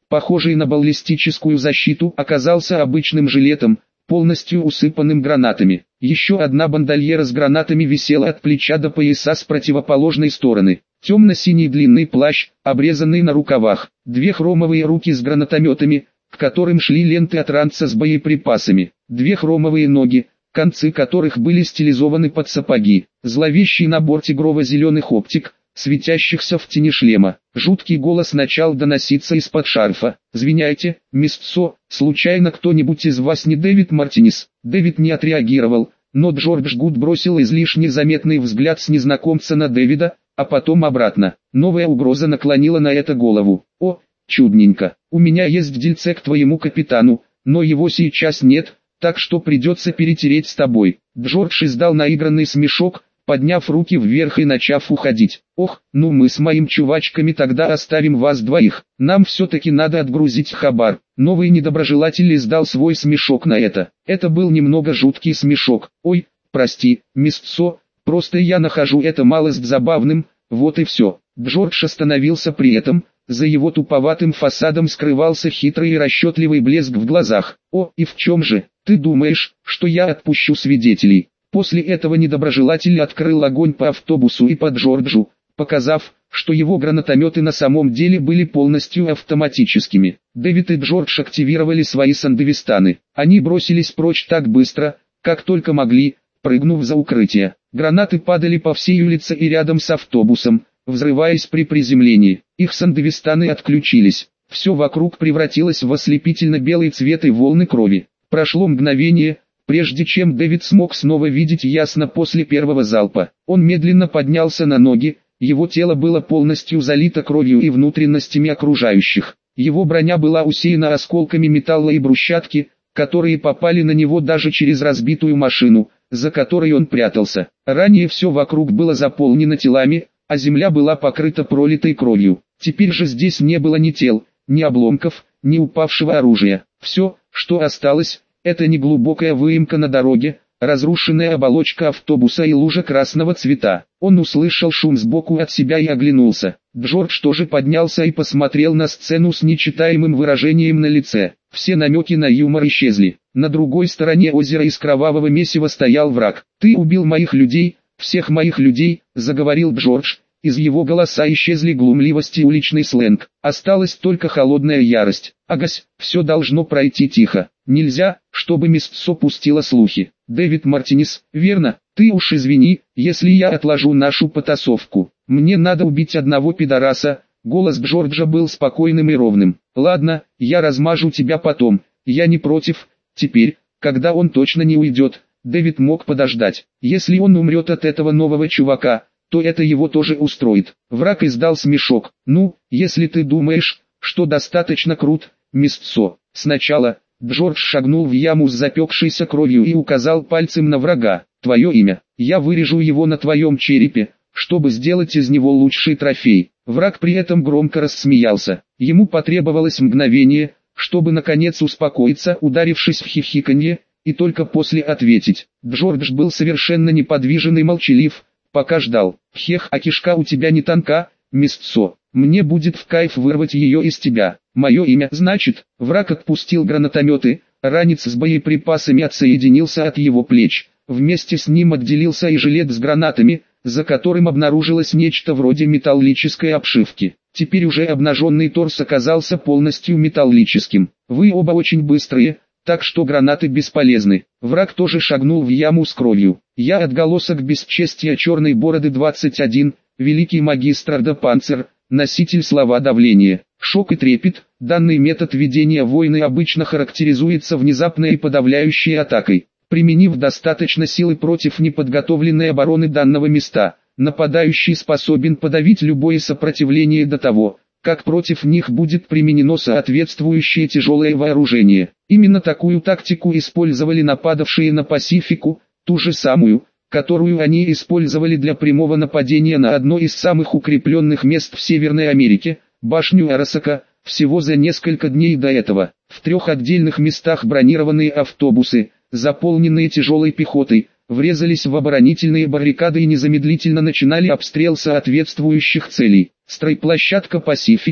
похожий на баллистическую защиту, оказался обычным жилетом, полностью усыпанным гранатами. Еще одна бандольера с гранатами висела от плеча до пояса с противоположной стороны. Темно-синий длинный плащ, обрезанный на рукавах, две хромовые руки с гранатометами, к которым шли ленты от ранца с боеприпасами, две хромовые ноги, концы которых были стилизованы под сапоги, зловещий набор тигрово-зеленых оптик, светящихся в тени шлема. Жуткий голос начал доноситься из-под шарфа. «Звиняйте, мисс, случайно кто-нибудь из вас не Дэвид Мартинес?» Дэвид не отреагировал, но Джордж Гуд бросил излишне заметный взгляд с незнакомца на Дэвида, а потом обратно. Новая угроза наклонила на это голову. «О, чудненько, у меня есть дельце к твоему капитану, но его сейчас нет, так что придется перетереть с тобой». Джордж издал наигранный смешок, подняв руки вверх и начав уходить. «Ох, ну мы с моими чувачками тогда оставим вас двоих, нам все-таки надо отгрузить хабар». Новый недоброжелатель издал свой смешок на это. Это был немного жуткий смешок. «Ой, прости, мисс, просто я нахожу это малость забавным, вот и все». Джордж остановился при этом, за его туповатым фасадом скрывался хитрый и расчетливый блеск в глазах. «О, и в чем же, ты думаешь, что я отпущу свидетелей?» После этого недоброжелатель открыл огонь по автобусу и по Джорджу, показав, что его гранатометы на самом деле были полностью автоматическими. Дэвид и Джордж активировали свои сандевистаны. Они бросились прочь так быстро, как только могли, прыгнув за укрытие. Гранаты падали по всей улице и рядом с автобусом, взрываясь при приземлении. Их сандевистаны отключились. Все вокруг превратилось в ослепительно-белый цвет и волны крови. Прошло мгновение, прежде чем Дэвид смог снова видеть ясно после первого залпа. Он медленно поднялся на ноги, его тело было полностью залито кровью и внутренностями окружающих. Его броня была усеяна осколками металла и брусчатки, которые попали на него даже через разбитую машину, за которой он прятался. Ранее все вокруг было заполнено телами, а земля была покрыта пролитой кровью. Теперь же здесь не было ни тел, ни обломков, ни упавшего оружия. Все, что осталось, это неглубокая выемка на дороге, разрушенная оболочка автобуса и лужа красного цвета. Он услышал шум сбоку от себя и оглянулся. Джордж тоже поднялся и посмотрел на сцену с нечитаемым выражением на лице. Все намеки на юмор исчезли. На другой стороне озера из кровавого месива стоял враг. «Ты убил моих людей, всех моих людей», — заговорил Джордж. Из его голоса исчезли глумливость и уличный сленг. Осталась только холодная ярость. «Агась, все должно пройти тихо. Нельзя, чтобы мисс пустила слухи. Дэвид Мартинес, верно? Ты уж извини, если я отложу нашу потасовку. Мне надо убить одного пидораса». Голос Джорджа был спокойным и ровным. «Ладно, я размажу тебя потом. Я не против. Теперь, когда он точно не уйдет, Дэвид мог подождать. Если он умрет от этого нового чувака, то это его тоже устроит». Враг издал смешок. «Ну, если ты думаешь, что достаточно крут, мисс Сначала...» Джордж шагнул в яму с запекшейся кровью и указал пальцем на врага. «Твое имя. Я вырежу его на твоем черепе, чтобы сделать из него лучший трофей». Враг при этом громко рассмеялся. Ему потребовалось мгновение, чтобы наконец успокоиться, ударившись в хихиканье, и только после ответить. Джордж был совершенно неподвижен и молчалив, пока ждал. «Хех, а кишка у тебя не тонка, мисс Мне будет в кайф вырвать ее из тебя. Мое имя, значит». Враг отпустил гранатометы, ранец с боеприпасами отсоединился от его плеч. Вместе с ним отделился и жилет с гранатами, за которым обнаружилось нечто вроде металлической обшивки. Теперь уже обнаженный торс оказался полностью металлическим. «Вы оба очень быстрые, так что гранаты бесполезны». Враг тоже шагнул в яму с кровью. «Я отголосок бесчестия черной бороды 21, великий магистр Ардапанцер, носитель слова давления. Шок и трепет. Данный метод ведения войны обычно характеризуется внезапной и подавляющей атакой. Применив достаточно силы против неподготовленной обороны данного места, нападающий способен подавить любое сопротивление до того, как против них будет применено соответствующее тяжелое вооружение. Именно такую тактику использовали нападавшие на Пасифику, ту же самую, которую они использовали для прямого нападения на одно из самых укрепленных мест в Северной Америке, башню Арасака, всего за несколько дней до этого. В 3 отдельных местах бронированные автобусы, заполненные тяжелой пехотой, врезались в оборонительные баррикады и незамедлительно начинали обстрел соответствующих целей. Стройплощадка Пасифики,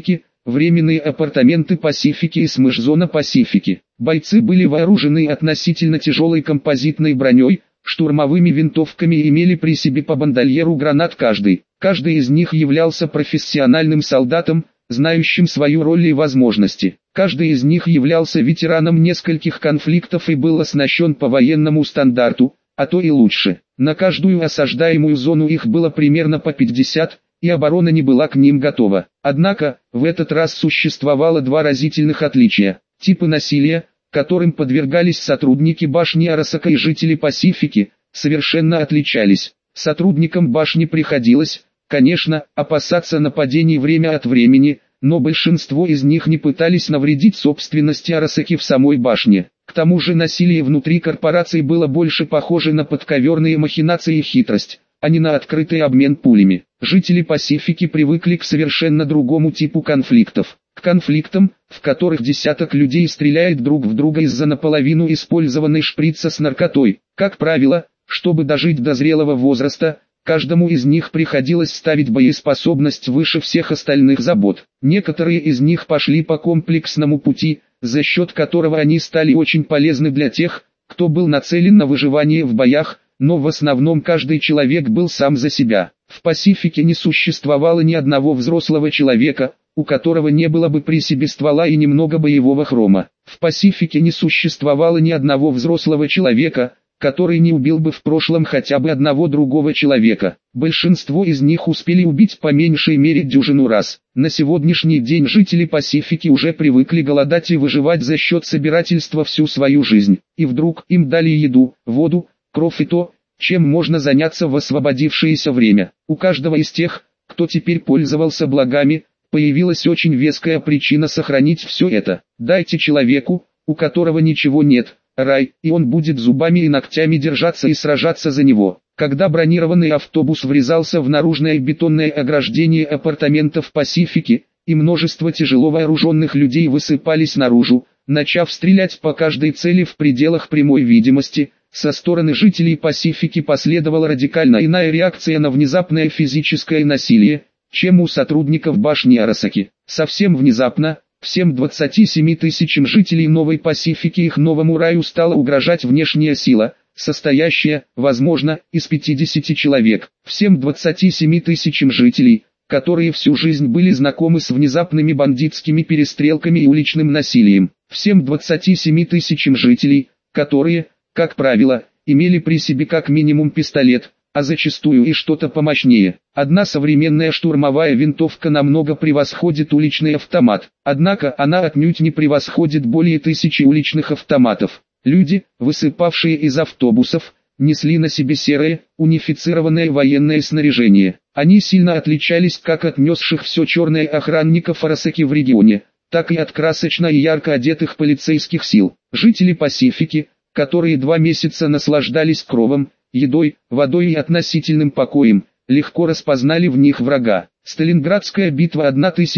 временные апартаменты Пасифики и Смыш-зона Пасифики. Бойцы были вооружены относительно тяжелой композитной броней, штурмовыми винтовками и имели при себе по бандольеру гранат каждый. Каждый из них являлся профессиональным солдатом, знающим свою роль и возможности. Каждый из них являлся ветераном нескольких конфликтов и был оснащен по военному стандарту, а то и лучше. На каждую осаждаемую зону их было примерно по 50, и оборона не была к ним готова. Однако, в этот раз существовало два разительных отличия. Типы насилия, которым подвергались сотрудники башни Арасака и жители Пасифики, совершенно отличались. Сотрудникам башни приходилось, конечно, опасаться нападений время от времени, но большинство из них не пытались навредить собственности Арасаки в самой башне. К тому же насилие внутри корпорации было больше похоже на подковерные махинации и хитрость, а не на открытый обмен пулями. Жители Пасифики привыкли к совершенно другому типу конфликтов. К конфликтам, в которых десяток людей стреляет друг в друга из-за наполовину использованной шприца с наркотой. Как правило, чтобы дожить до зрелого возраста, каждому из них приходилось ставить боеспособность выше всех остальных забот. Некоторые из них пошли по комплексному пути, за счет которого они стали очень полезны для тех, кто был нацелен на выживание в боях, но в основном каждый человек был сам за себя. В Пасифике не существовало ни одного взрослого человека, у которого не было бы при себе ствола и немного боевого хрома. В Пасифике не существовало ни одного взрослого человека, который не убил бы в прошлом хотя бы одного другого человека. Большинство из них успели убить по меньшей мере дюжину раз. На сегодняшний день жители Пасифики уже привыкли голодать и выживать за счет собирательства всю свою жизнь. И вдруг им дали еду, воду, кровь и то, чем можно заняться в освободившееся время. У каждого из тех, кто теперь пользовался благами, появилась очень веская причина сохранить все это. Дайте человеку, у которого ничего нет, рай, и он будет зубами и ногтями держаться и сражаться за него. Когда бронированный автобус врезался в наружное бетонное ограждение апартаментов Пасифики, и множество тяжело вооруженных людей высыпались наружу, начав стрелять по каждой цели в пределах прямой видимости, со стороны жителей Пасифики последовала радикально иная реакция на внезапное физическое насилие, чем у сотрудников башни Арасаки. Совсем внезапно, всем 27 тысячам жителей Новой Пасифики и их новому раю стала угрожать внешняя сила, состоящая, возможно, из 50 человек. Всем 27 тысячам жителей, которые всю жизнь были знакомы с внезапными бандитскими перестрелками и уличным насилием. Всем 27 тысячам жителей, которые, как правило, имели при себе как минимум пистолет, а зачастую и что-то помощнее. Одна современная штурмовая винтовка намного превосходит уличный автомат, однако она отнюдь не превосходит более 1000 уличных автоматов. Люди, высыпавшие из автобусов, несли на себе серое, унифицированное военное снаряжение. Они сильно отличались как от несших все черное охранников Арасаки в регионе, так и от красочно и ярко одетых полицейских сил. Жители Пасифики, которые 2 месяца наслаждались кровом, едой, водой и относительным покоем, легко распознали в них врага. Сталинградская битва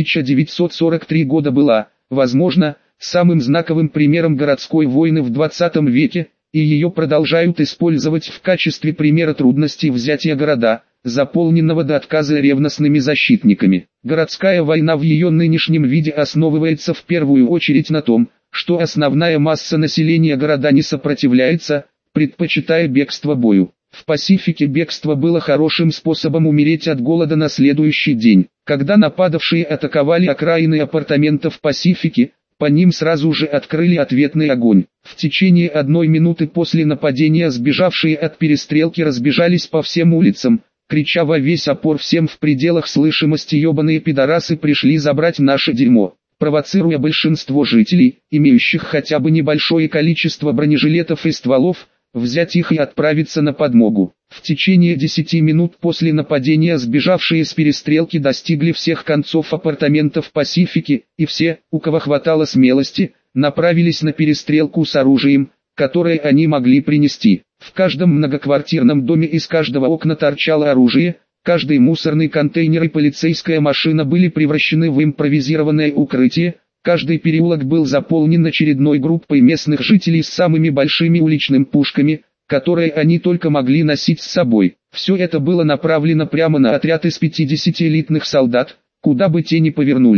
1943 года была, возможно, самым знаковым примером городской войны в 20 веке, и ее продолжают использовать в качестве примера трудностей взятия города, заполненного до отказа ревностными защитниками. Городская война в ее нынешнем виде основывается в первую очередь на том, что основная масса населения города не сопротивляется, предпочитая бегство бою. В Пасифике бегство было хорошим способом умереть от голода на следующий день. Когда нападавшие атаковали окраины апартаментов Пасифики, по ним сразу же открыли ответный огонь. В течение 1 минуты после нападения сбежавшие от перестрелки разбежались по всем улицам, крича во весь опор всем в пределах слышимости: «Ебаные пидорасы пришли забрать наше дерьмо», провоцируя большинство жителей, имеющих хотя бы небольшое количество бронежилетов и стволов, взять их и отправиться на подмогу. В течение 10 минут после нападения сбежавшие с перестрелки достигли всех концов апартаментов Пасифики, и все, у кого хватало смелости, направились на перестрелку с оружием, которое они могли принести. В каждом многоквартирном доме из каждого окна торчало оружие, каждый мусорный контейнер и полицейская машина были превращены в импровизированное укрытие, каждый переулок был заполнен очередной группой местных жителей с самыми большими уличными пушками, которые они только могли носить с собой. Все это было направлено прямо на отряд из 50 элитных солдат, куда бы те ни повернулись.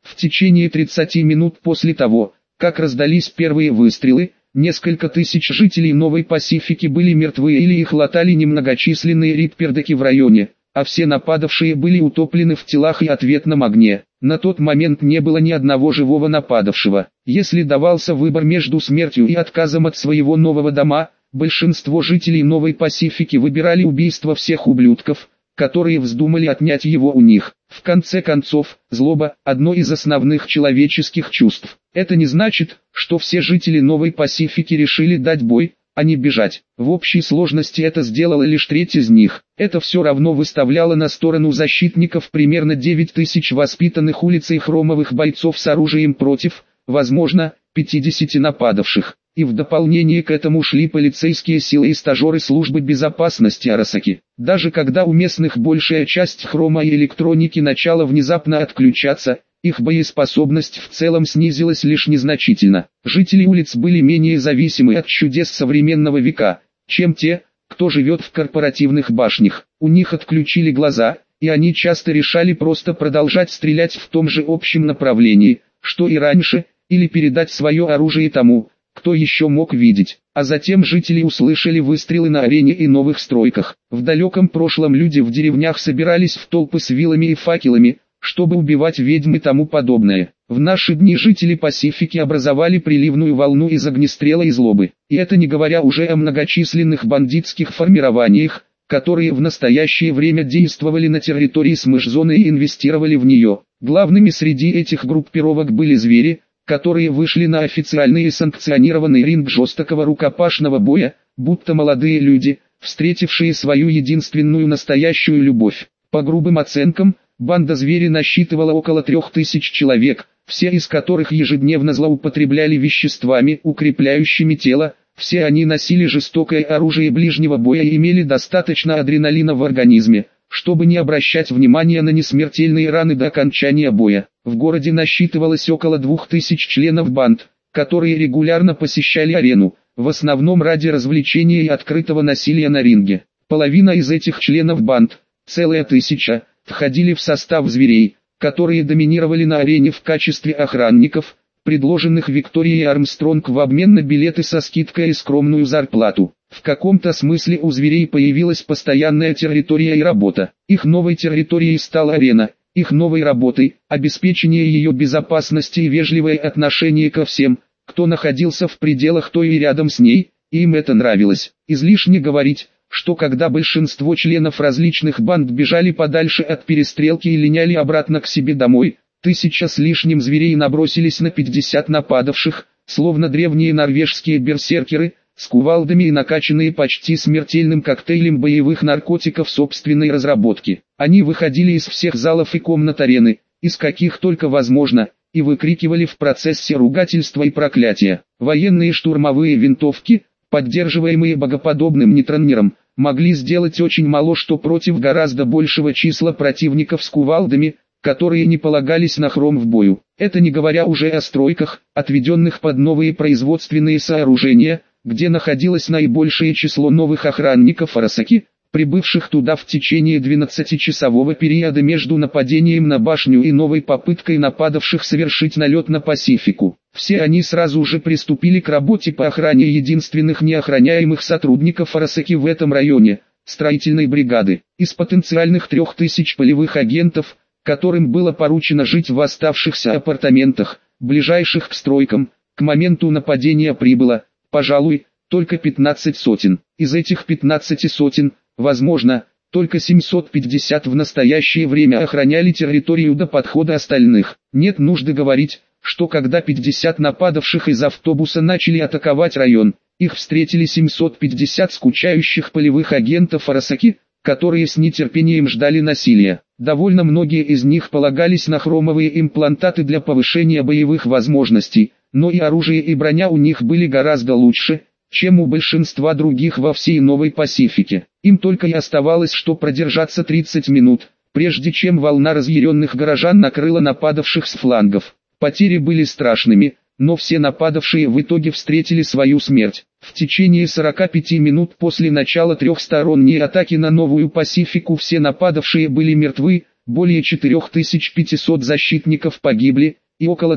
В течение 30 минут после того, как раздались первые выстрелы, несколько тысяч жителей Новой Пасифики были мертвы или их латали немногочисленные риппердеки в районе, а все нападавшие были утоплены в телах и ответном огне. На тот момент не было ни одного живого нападавшего. Если давался выбор между смертью и отказом от своего нового дома, большинство жителей Новой Пасифики выбирали убийство всех ублюдков, которые вздумали отнять его у них. В конце концов, злоба – одно из основных человеческих чувств. Это не значит, что все жители Новой Пасифики решили дать бой, а не бежать. В общей сложности это сделала лишь треть из них. Это все равно выставляло на сторону защитников примерно 9000 воспитанных улицей хромовых бойцов с оружием против, возможно, 50 нападавших. И в дополнение к этому шли полицейские силы и стажеры службы безопасности Арасаки. Даже когда у местных большая часть хрома и электроники начала внезапно отключаться, их боеспособность в целом снизилась лишь незначительно. Жители улиц были менее зависимы от чудес современного века, чем те, кто живет в корпоративных башнях. У них отключили глаза, и они часто решали просто продолжать стрелять в том же общем направлении, что и раньше, или передать свое оружие тому, кто еще мог видеть. А затем жители услышали выстрелы на арене и новых стройках. В далеком прошлом люди в деревнях собирались в толпы с вилами и факелами, чтобы убивать ведьм и тому подобное. В наши дни жители Пасифики образовали приливную волну из огнестрела и злобы. И это не говоря уже о многочисленных бандитских формированиях, которые в настоящее время действовали на территории смыш-зоны и инвестировали в нее. Главными среди этих группировок были звери, которые вышли на официальный и санкционированный ринг жестокого рукопашного боя, будто молодые люди, встретившие свою единственную настоящую любовь. По грубым оценкам, банда звери насчитывала около 3000 человек, все из которых ежедневно злоупотребляли веществами, укрепляющими тело, все они носили жестокое оружие ближнего боя и имели достаточно адреналина в организме, чтобы не обращать внимания на несмертельные раны до окончания боя. В городе насчитывалось около 2000 членов банд, которые регулярно посещали арену, в основном ради развлечения и открытого насилия на ринге. Половина из этих членов банд, целая 1000, входили в состав зверей, которые доминировали на арене в качестве охранников, предложенных Викторией Армстронг в обмен на билеты со скидкой и скромную зарплату. В каком-то смысле у зверей появилась постоянная территория и работа. Их новой территорией стала арена, их новой работой – обеспечение ее безопасности и вежливое отношение ко всем, кто находился в пределах той и рядом с ней, и им это нравилось. Излишне говорить, что когда большинство членов различных банд бежали подальше от перестрелки и линяли обратно к себе домой, 1000 с лишним зверей набросились на 50 нападавших, словно древние норвежские берсеркеры, с кувалдами и накачанные почти смертельным коктейлем боевых наркотиков собственной разработки. Они выходили из всех залов и комнат арены, из каких только возможно, и выкрикивали в процессе ругательства и проклятия. Военные штурмовые винтовки, поддерживаемые богоподобным нейтронером, могли сделать очень мало что против гораздо большего числа противников с кувалдами, которые не полагались на хром в бою. Это не говоря уже о стройках, отведенных под новые производственные сооружения, где находилось наибольшее число новых охранников Арасаки, прибывших туда в течение 12-часового периода между нападением на башню и новой попыткой нападавших совершить налет на Пасифику. Все они сразу же приступили к работе по охране единственных неохраняемых сотрудников Арасаки в этом районе, строительной бригады. Из потенциальных 3000 полевых агентов, которым было поручено жить в оставшихся апартаментах, ближайших к стройкам, к моменту нападения прибыло, пожалуй, только 15 сотен. Из этих 15 сотен, возможно, только 750 в настоящее время охраняли территорию до подхода остальных. Нет нужды говорить, что когда 50 нападавших из автобуса начали атаковать район, их встретили 750 скучающих полевых агентов Арасаки, которые с нетерпением ждали насилия. Довольно многие из них полагались на хромовые имплантаты для повышения боевых возможностей, но и оружие и броня у них были гораздо лучше, чем у большинства других во всей Новой Пасифике. Им только и оставалось что продержаться 30 минут, прежде чем волна разъяренных горожан накрыла нападавших с флангов. Потери были страшными, но все нападавшие в итоге встретили свою смерть. В течение 45 минут после начала трехсторонней атаки на Новую Пасифику все нападавшие были мертвы, более 4500 защитников погибли, и около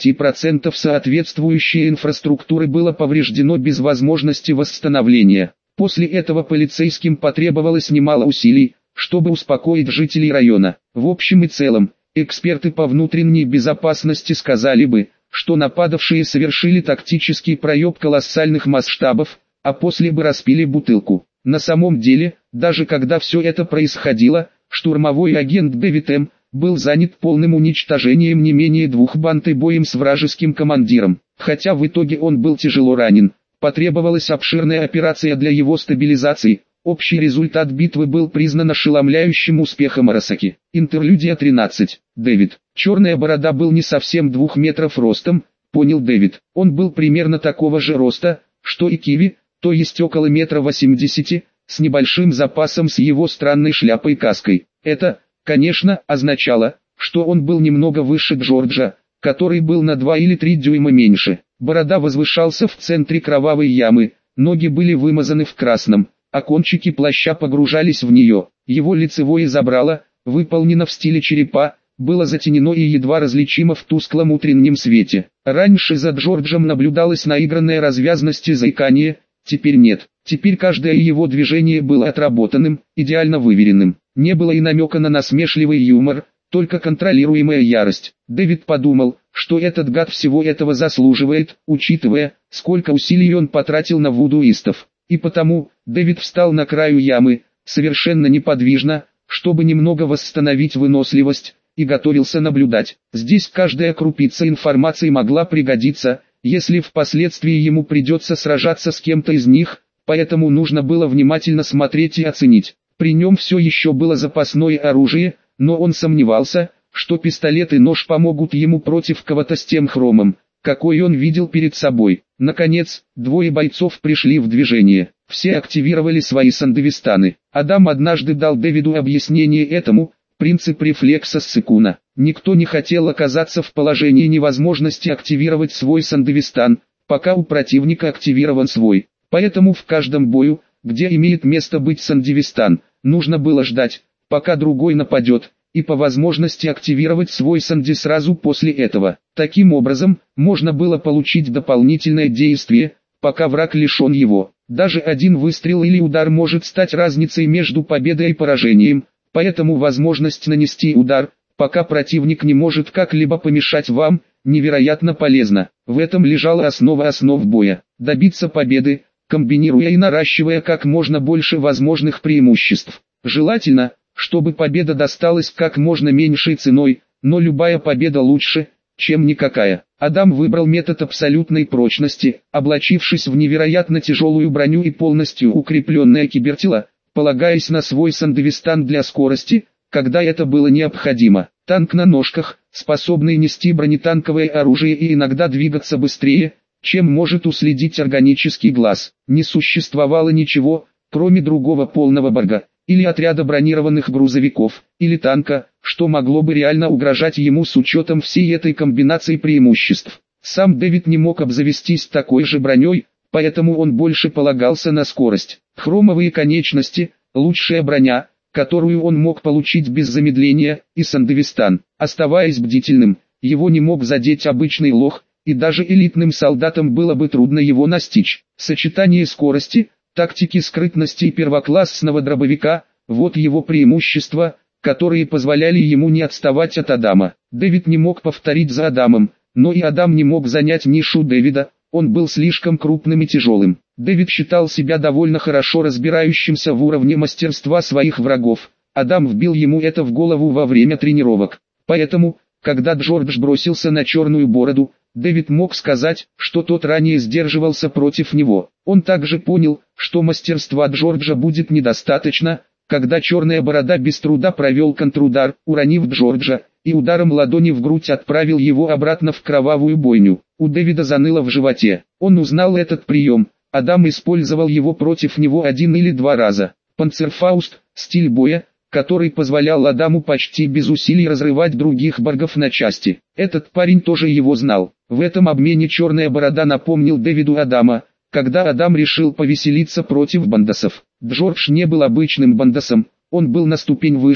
20% соответствующей инфраструктуры было повреждено без возможности восстановления. После этого полицейским потребовалось немало усилий, чтобы успокоить жителей района. В общем и целом, эксперты по внутренней безопасности сказали бы, что нападавшие совершили тактический проеб колоссальных масштабов, а после бы распили бутылку. На самом деле, даже когда все это происходило, штурмовой агент Дэвид М. был занят полным уничтожением не менее 2 банд и боем с вражеским командиром. Хотя в итоге он был тяжело ранен, потребовалась обширная операция для его стабилизации. Общий результат битвы был признан ошеломляющим успехом Арасаки. Интерлюдия 13. Дэвид. Черная борода был не совсем 2 метров ростом, понял Дэвид. Он был примерно такого же роста, что и Киви, то есть около 1,80 м, с небольшим запасом с его странной шляпой-каской. Это, конечно, означало, что он был немного выше Джорджа, который был на 2 или 3 дюйма меньше. Борода возвышался в центре кровавой ямы, ноги были вымазаны в красном, а кончики плаща погружались в нее. Его лицевое забрало, выполнено в стиле черепа, было затенено и едва различимо в тусклом утреннем свете. Раньше за Джорджем наблюдалась наигранная развязность и заикание, теперь нет. Теперь каждое его движение было отработанным, идеально выверенным. Не было и намека на насмешливый юмор, только контролируемая ярость. Дэвид подумал, что этот гад всего этого заслуживает, учитывая, сколько усилий он потратил на вудуистов. И потому, Дэвид встал на краю ямы, совершенно неподвижно, чтобы немного восстановить выносливость, и готовился наблюдать. Здесь каждая крупица информации могла пригодиться, если впоследствии ему придется сражаться с кем-то из них, поэтому нужно было внимательно смотреть и оценить. При нем все еще было запасное оружие, но он сомневался, что пистолет и нож помогут ему против кого-то с тем хромом, какой он видел перед собой. Наконец, 2 бойцов пришли в движение. Все активировали свои сандевистаны. Адам однажды дал Дэвиду объяснение этому, принцип рефлекса Ссыкуна. Никто не хотел оказаться в положении невозможности активировать свой сандевистан, пока у противника активирован свой. Поэтому в каждом бою, где имеет место быть сандевистан, нужно было ждать, пока другой нападет, и по возможности активировать свой санди сразу после этого. Таким образом, можно было получить дополнительное действие, пока враг лишен его. Даже один выстрел или удар может стать разницей между победой и поражением, поэтому возможность нанести удар, пока противник не может как-либо помешать вам, невероятно полезна. В этом лежала основа основ боя. Добиться победы, комбинируя и наращивая как можно больше возможных преимуществ. Желательно, чтобы победа досталась как можно меньшей ценой, но любая победа лучше, чем никакая. Адам выбрал метод абсолютной прочности, облачившись в невероятно тяжелую броню и полностью укрепленное кибертело, полагаясь на свой сандевистан для скорости, когда это было необходимо. Танк на ножках, способный нести бронетанковое оружие и иногда двигаться быстрее, чем может уследить органический глаз. Не существовало ничего, кроме другого полного борга, или отряда бронированных грузовиков, или танка, что могло бы реально угрожать ему с учетом всей этой комбинации преимуществ. Сам Дэвид не мог обзавестись такой же броней, поэтому он больше полагался на скорость. Хромовые конечности, лучшая броня, которую он мог получить без замедления, и сандевистан. Оставаясь бдительным, его не мог задеть обычный лох, и даже элитным солдатам было бы трудно его настичь. Сочетание скорости, тактики скрытности и первоклассного дробовика – вот его преимущества, которые позволяли ему не отставать от Адама. Дэвид не мог повторить за Адамом, но и Адам не мог занять нишу Дэвида, он был слишком крупным и тяжелым. Дэвид считал себя довольно хорошо разбирающимся в уровне мастерства своих врагов. Адам вбил ему это в голову во время тренировок. Поэтому, когда Джордж бросился на черную бороду, Дэвид мог сказать, что тот ранее сдерживался против него. Он также понял, что мастерства Джорджа будет недостаточно, когда черная борода без труда провел контрудар, уронив Джорджа, и ударом ладони в грудь отправил его обратно в кровавую бойню. У Дэвида заныло в животе. Он узнал этот прием. Адам использовал его против него 1 или 2 раза. Панцерфауст – стиль боя, который позволял Адаму почти без усилий разрывать других боргов на части. Этот парень тоже его знал. В этом обмене черная борода напомнил Дэвиду Адама, когда Адам решил повеселиться против бандосов. Джордж не был обычным бандосом, он был на ступень выше,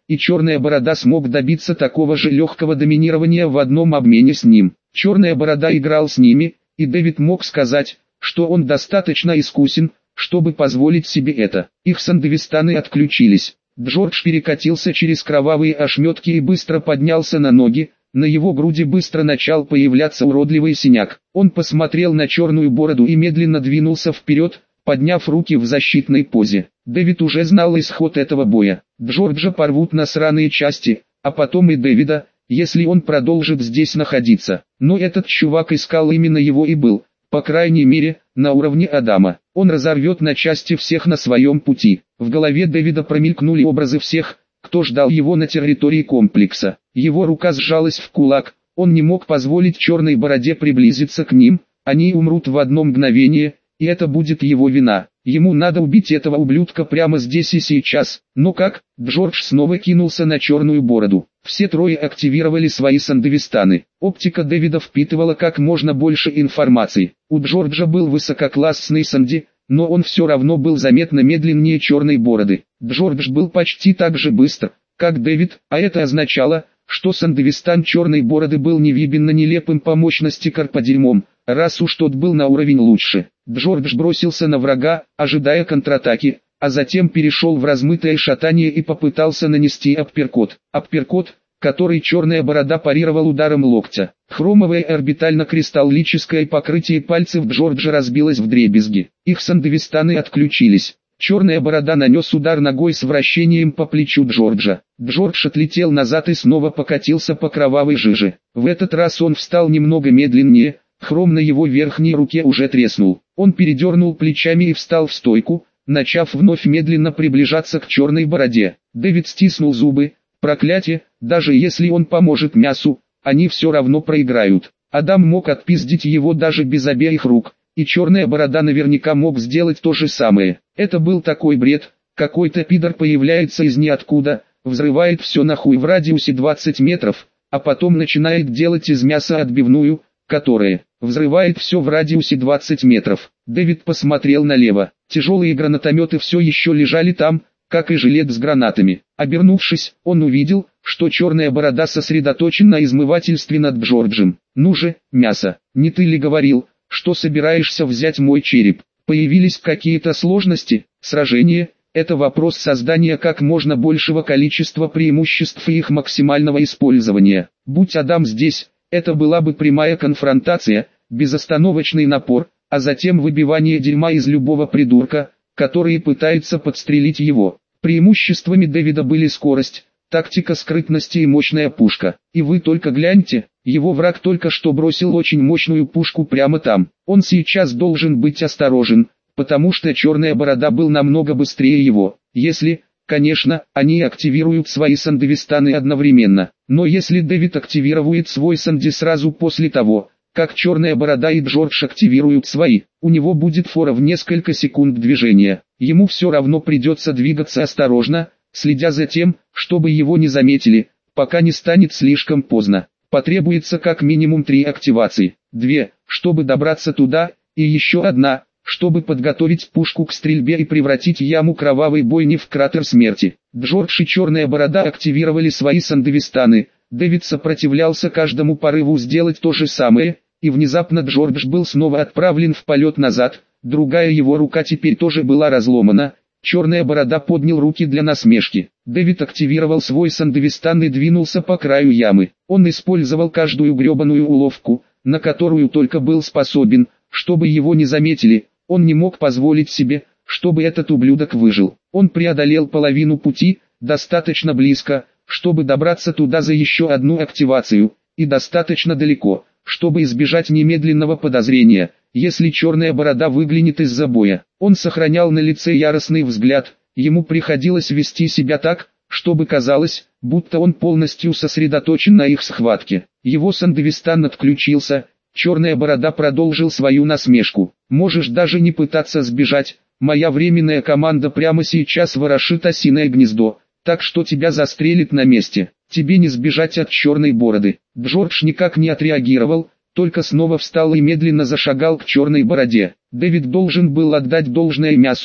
и Черная Борода смог добиться такого же легкого доминирования в одном обмене с ним. Черная Борода играл с ними, и Дэвид мог сказать, что он достаточно искусен, чтобы позволить себе это. Их сандевистаны отключились. Джордж перекатился через кровавые ошметки и быстро поднялся на ноги. На его груди быстро начал появляться уродливый синяк. Он посмотрел на Черную Бороду и медленно двинулся вперед, подняв руки в защитной позе. Дэвид уже знал исход этого боя. Джорджа порвут на сраные части, а потом и Дэвида, если он продолжит здесь находиться. Но этот чувак искал именно его и был, по крайней мере, на уровне Адама. Он разорвет на части всех на своем пути. В голове Дэвида промелькнули образы всех, кто ждал его на территории комплекса. Его рука сжалась в кулак, он не мог позволить Черной Бороде приблизиться к ним, они умрут в одно мгновение, и это будет его вина. Ему надо убить этого ублюдка прямо здесь и сейчас. Но как? Джордж снова кинулся на Черную Бороду. Все трое активировали свои сандевистаны. Оптика Дэвида впитывала как можно больше информации. У Джорджа был высококлассный санди, но он все равно был заметно медленнее Черной Бороды. Джордж был почти так же быстр, как Дэвид, а это означало, что сандевистан Черной Бороды был невиданно нелепым по мощности крокодильмом, раз уж тот был на уровень лучше. Джордж бросился на врага, ожидая контратаки, а затем перешел в размытое шатание и попытался нанести апперкот. Апперкот, который Черная Борода парировал ударом локтя. Хромовое орбитально-кристаллическое покрытие пальцев Джорджа разбилось вдребезги. Их сандевистаны отключились. Черная Борода нанес удар ногой с вращением по плечу Джорджа. Джордж отлетел назад и снова покатился по кровавой жиже. В этот раз он встал немного медленнее, хром на его верхней руке уже треснул. Он передернул плечами и встал в стойку, начав вновь медленно приближаться к Черной Бороде. Дэвид стиснул зубы. Проклятие, даже если он поможет мясу, они все равно проиграют. Адам мог отпиздить его даже без обеих рук, и Черная Борода наверняка мог сделать то же самое. Это был такой бред, какой-то пидор появляется из ниоткуда, взрывает все нахуй в радиусе 20 метров, а потом начинает делать из мяса отбивную, которая взрывает все в радиусе 20 метров. Дэвид посмотрел налево. Тяжелые гранатометы все еще лежали там, как и жилет с гранатами. Обернувшись, он увидел, что Черная Борода сосредоточен на измывательстве над Джорджем. «Ну же, мясо, не ты ли говорил, что собираешься взять мой череп?» Появились какие-то сложности. Сражение – это вопрос создания как можно большего количества преимуществ и их максимального использования. Будь Адам здесь, это была бы прямая конфронтация, безостановочный напор, а затем выбивание дерьма из любого придурка, который пытается подстрелить его. Преимуществами Дэвида были скорость, тактика скрытности и мощная пушка. И вы только гляньте, его враг только что бросил очень мощную пушку прямо там. Он сейчас должен быть осторожен, потому что Черная Борода был намного быстрее его. Если, конечно, они активируют свои сандевистаны одновременно. Но если Дэвид активирует свой санди сразу после того, как Черная Борода и Джордж активируют свои, у него будет фора в несколько секунд движения. Ему все равно придется двигаться осторожно, следя за тем, чтобы его не заметили, пока не станет слишком поздно. Потребуется как минимум 3 активации. 2, чтобы добраться туда, и еще 1, чтобы подготовить пушку к стрельбе и превратить яму кровавой бойни в кратер смерти. Джордж и Черная Борода активировали свои сандевистаны. Дэвид сопротивлялся каждому порыву сделать то же самое, и внезапно Джордж был снова отправлен в полет назад, другая его рука теперь тоже была разломана. Черная Борода поднял руки для насмешки. Дэвид активировал свой сандевистан и двинулся по краю ямы. Он использовал каждую гребаную уловку, на которую только был способен, чтобы его не заметили. Он не мог позволить себе, чтобы этот ублюдок выжил. Он преодолел половину пути, достаточно близко, чтобы добраться туда за еще одну активацию, и достаточно далеко, чтобы избежать немедленного подозрения, если Черная Борода выглянет из-за боя. Он сохранял на лице яростный взгляд, ему приходилось вести себя так, чтобы казалось, будто он полностью сосредоточен на их схватке. Его сандевистан отключился, Черная Борода продолжил свою насмешку. «Можешь даже не пытаться сбежать, моя временная команда прямо сейчас ворошит осиное гнездо, так что тебя застрелит на месте, тебе не сбежать от Черной Бороды». Джордж никак не отреагировал, только снова встал и медленно зашагал к Черной Бороде. Дэвид должен был отдать должное мясу,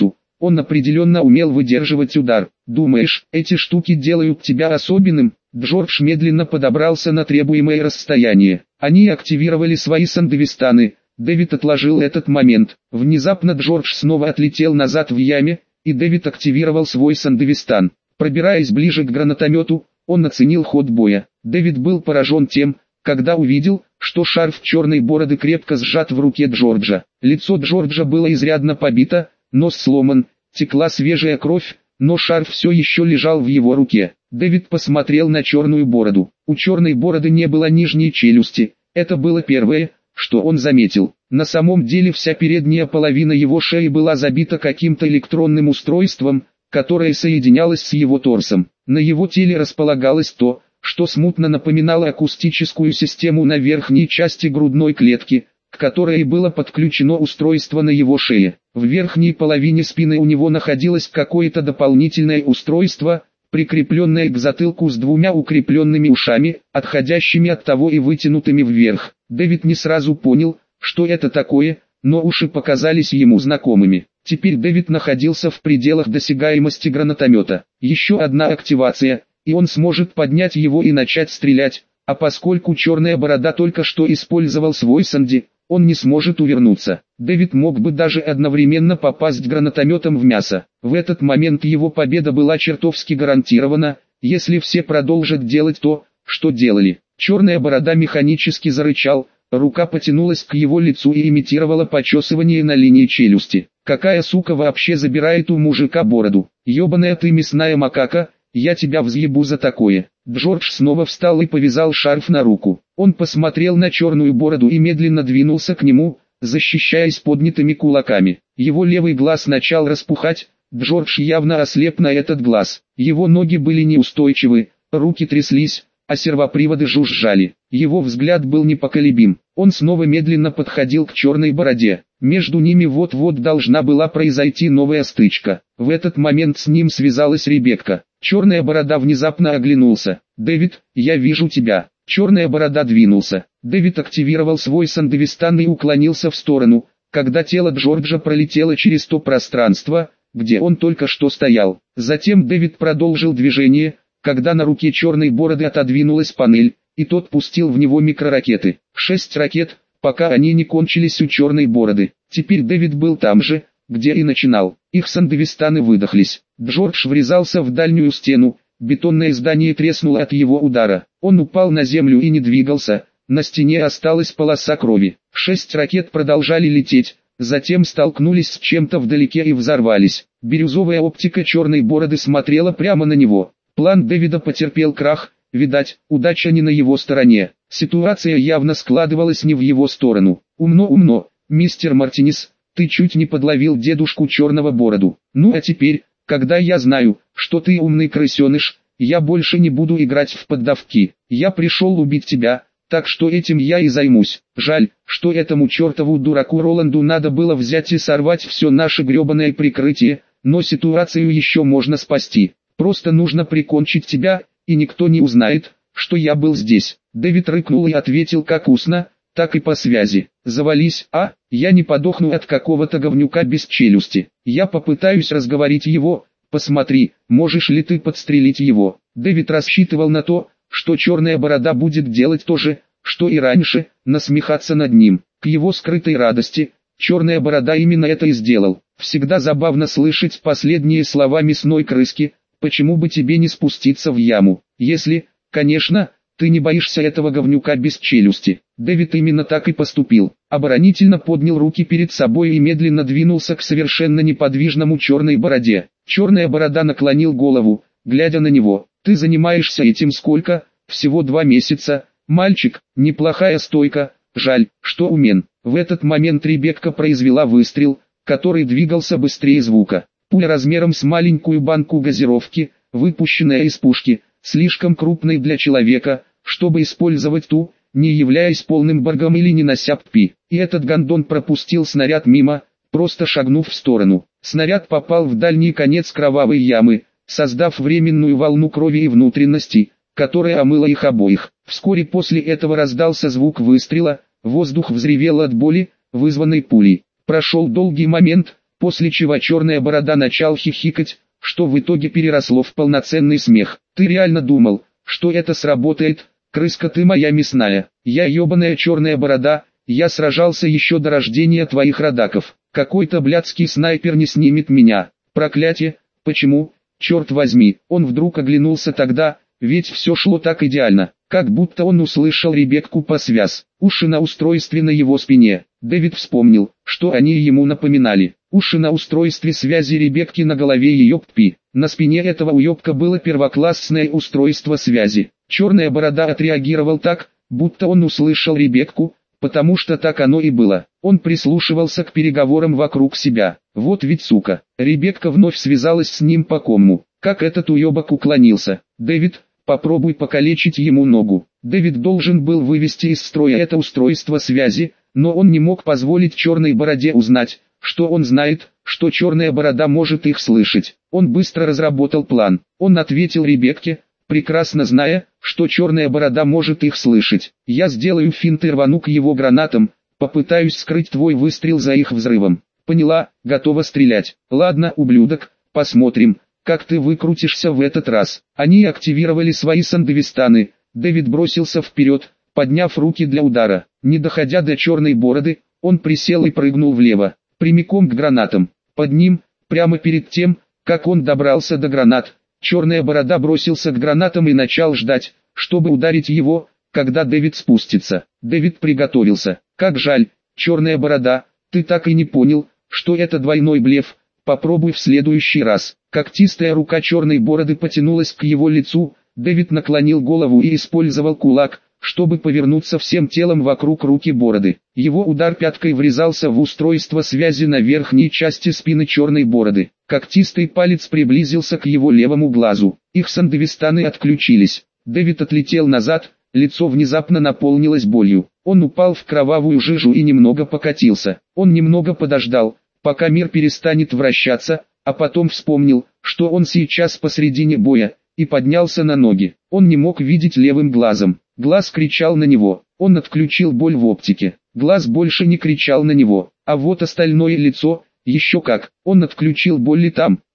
Он определенно умел выдерживать удар. «Думаешь, эти штуки делают тебя особенным?» Джордж медленно подобрался на требуемое расстояние. Они активировали свои сандевистаны. Дэвид отложил этот момент. Внезапно Джордж снова отлетел назад в яме, и Дэвид активировал свой сандевистан. Пробираясь ближе к гранатомету, он оценил ход боя. Дэвид был поражен тем, когда увидел, что шарф черной бороды крепко сжат в руке Джорджа. Лицо Джорджа было изрядно побито, нос сломан, текла свежая кровь, но шарф все еще лежал в его руке. Дэвид посмотрел на черную бороду. У черной бороды не было нижней челюсти. Это было первое, что он заметил. На самом деле вся передняя половина его шеи была забита каким-то электронным устройством, которое соединялось с его торсом. На его теле располагалось то, что смутно напоминало акустическую систему на верхней части грудной клетки, к которой было подключено устройство на его шее. В верхней половине спины у него находилось какое-то дополнительное устройство, прикрепленное к затылку с двумя укрепленными ушами, отходящими от того и вытянутыми вверх. Дэвид не сразу понял, что это такое, но уши показались ему знакомыми. Теперь Дэвид находился в пределах досягаемости гранатомета. Еще одна активация, и он сможет поднять его и начать стрелять, а поскольку черная борода только что использовал свой санди, он не сможет увернуться. Дэвид мог бы даже одновременно попасть гранатометом в мясо. В этот момент его победа была чертовски гарантирована, если все продолжат делать то, что делали. Черная борода механически зарычал, рука потянулась к его лицу и имитировала почесывание на линии челюсти. «Какая сука вообще забирает у мужика бороду? Ёбаная ты мясная макака, я тебя взъебу за такое». Джордж снова встал и повязал шарф на руку. Он посмотрел на черную бороду и медленно двинулся к нему, защищаясь поднятыми кулаками. Его левый глаз начал распухать, Джордж явно ослеп на этот глаз. Его ноги были неустойчивы, руки тряслись, а сервоприводы жужжали. Его взгляд был непоколебим. Он снова медленно подходил к черной бороде. Между ними вот-вот должна была произойти новая стычка. В этот момент с ним связалась Ребекка. Черная борода внезапно оглянулся. «Дэвид, я вижу тебя». Черная борода двинулся. Дэвид активировал свой сандевистан и уклонился в сторону, когда тело Джорджа пролетело через то пространство, где он только что стоял. Затем Дэвид продолжил движение, когда на руке черной бороды отодвинулась панель, и тот пустил в него микроракеты. 6 ракет, пока они не кончились у черной бороды. Теперь Дэвид был там же, где и начинал. Их сандевистаны выдохлись. Джордж врезался в дальнюю стену, бетонное здание треснуло от его удара. Он упал на землю и не двигался, на стене осталась полоса крови. 6 ракет продолжали лететь, затем столкнулись с чем-то вдалеке и взорвались. Бирюзовая оптика черной бороды смотрела прямо на него. План Дэвида потерпел крах, видать, удача не на его стороне. Ситуация явно складывалась не в его сторону. Умно, мистер Мартинес, ты чуть не подловил дедушку черного бороду. Ну а теперь, когда я знаю, что ты умный крысеныш, я больше не буду играть в поддавки. Я пришел убить тебя, так что этим я и займусь. Жаль, что этому чертову дураку Роланду надо было взять и сорвать все наше гребаное прикрытие, но ситуацию еще можно спасти. Просто нужно прикончить тебя, и никто не узнает, что я был здесь. Дэвид рыкнул и ответил как устно, так и по связи. Завались, я не подохну от какого-то говнюка без челюсти. Я попытаюсь разговорить его, посмотри, можешь ли ты подстрелить его. Дэвид рассчитывал на то, что черная борода будет делать то же, что и раньше, насмехаться над ним. К его скрытой радости, черная борода именно это и сделал. Всегда забавно слышать последние слова мясной крыски. Почему бы тебе не спуститься в яму, если, конечно, ты не боишься этого говнюка без челюсти. Дэвид именно так и поступил. Оборонительно поднял руки перед собой и медленно двинулся к совершенно неподвижному черной бороде. Черная борода наклонил голову, глядя на него. Ты занимаешься этим сколько? Всего 2 месяца. Мальчик, неплохая стойка, жаль, что умен. В этот момент Ребекка произвела выстрел, который двигался быстрее звука. Пуля размером с маленькую банку газировки, выпущенная из пушки, слишком крупной для человека, чтобы использовать ту, не являясь полным боргом или не нося ППИ. И этот гондон пропустил снаряд мимо, просто шагнув в сторону. Снаряд попал в дальний конец кровавой ямы, создав временную волну крови и внутренностей, которая омыла их обоих. Вскоре после этого раздался звук выстрела, воздух взревел от боли, вызванной пулей. Прошел долгий момент, после чего черная борода начал хихикать, что в итоге переросло в полноценный смех. «Ты реально думал, что это сработает? Крыска ты моя мясная. Я ебаная черная борода, я сражался еще до рождения твоих родаков. Какой-то блядский снайпер не снимет меня. Проклятие, почему, черт возьми?» Он вдруг оглянулся тогда, ведь все шло так идеально, как будто он услышал Ребекку по связь. Уши на устройстве на его спине. Дэвид вспомнил, что они ему напоминали. Уши на устройстве связи Ребекки на голове ее ППИ. На спине этого уебка было первоклассное устройство связи. Черная борода отреагировал так, будто он услышал Ребекку, потому что так оно и было. Он прислушивался к переговорам вокруг себя. Вот ведь сука. Ребекка вновь связалась с ним по комму. Как этот уебок уклонился. «Дэвид, попробуй покалечить ему ногу». Дэвид должен был вывести из строя это устройство связи, но он не мог позволить черной бороде узнать, что он знает, что черная борода может их слышать. Он быстро разработал план. Он ответил Ребекке, прекрасно зная, что черная борода может их слышать. «Я сделаю финт и рвану к его гранатам, попытаюсь скрыть твой выстрел за их взрывом». «Поняла, готова стрелять». «Ладно, ублюдок, посмотрим, как ты выкрутишься в этот раз». Они активировали свои сандевистаны. Дэвид бросился вперед, подняв руки для удара. Не доходя до черной бороды, он присел и прыгнул влево, прямиком к гранатам. Под ним, прямо перед тем, как он добрался до гранат, черная борода бросился к гранатам и начал ждать, чтобы ударить его, когда Дэвид спустится. Дэвид приготовился. «Как жаль, черная борода, ты так и не понял, что это двойной блеф. Попробуй в следующий раз». Когтистая рука черной бороды потянулась к его лицу. Дэвид наклонил голову и использовал кулак, чтобы повернуться всем телом вокруг руки бороды. Его удар пяткой врезался в устройство связи на верхней части спины черной бороды. Когтистый палец приблизился к его левому глазу. Их сандевистаны отключились. Дэвид отлетел назад, лицо внезапно наполнилось болью. Он упал в кровавую жижу и немного покатился. Он немного подождал, пока мир перестанет вращаться, а потом вспомнил, что он сейчас посредине боя, и поднялся на ноги. Он не мог видеть левым глазом. Глаз кричал на него. Он отключил боль в оптике. Глаз больше не кричал на него. А вот остальное лицо, еще как. Он отключил боль и там,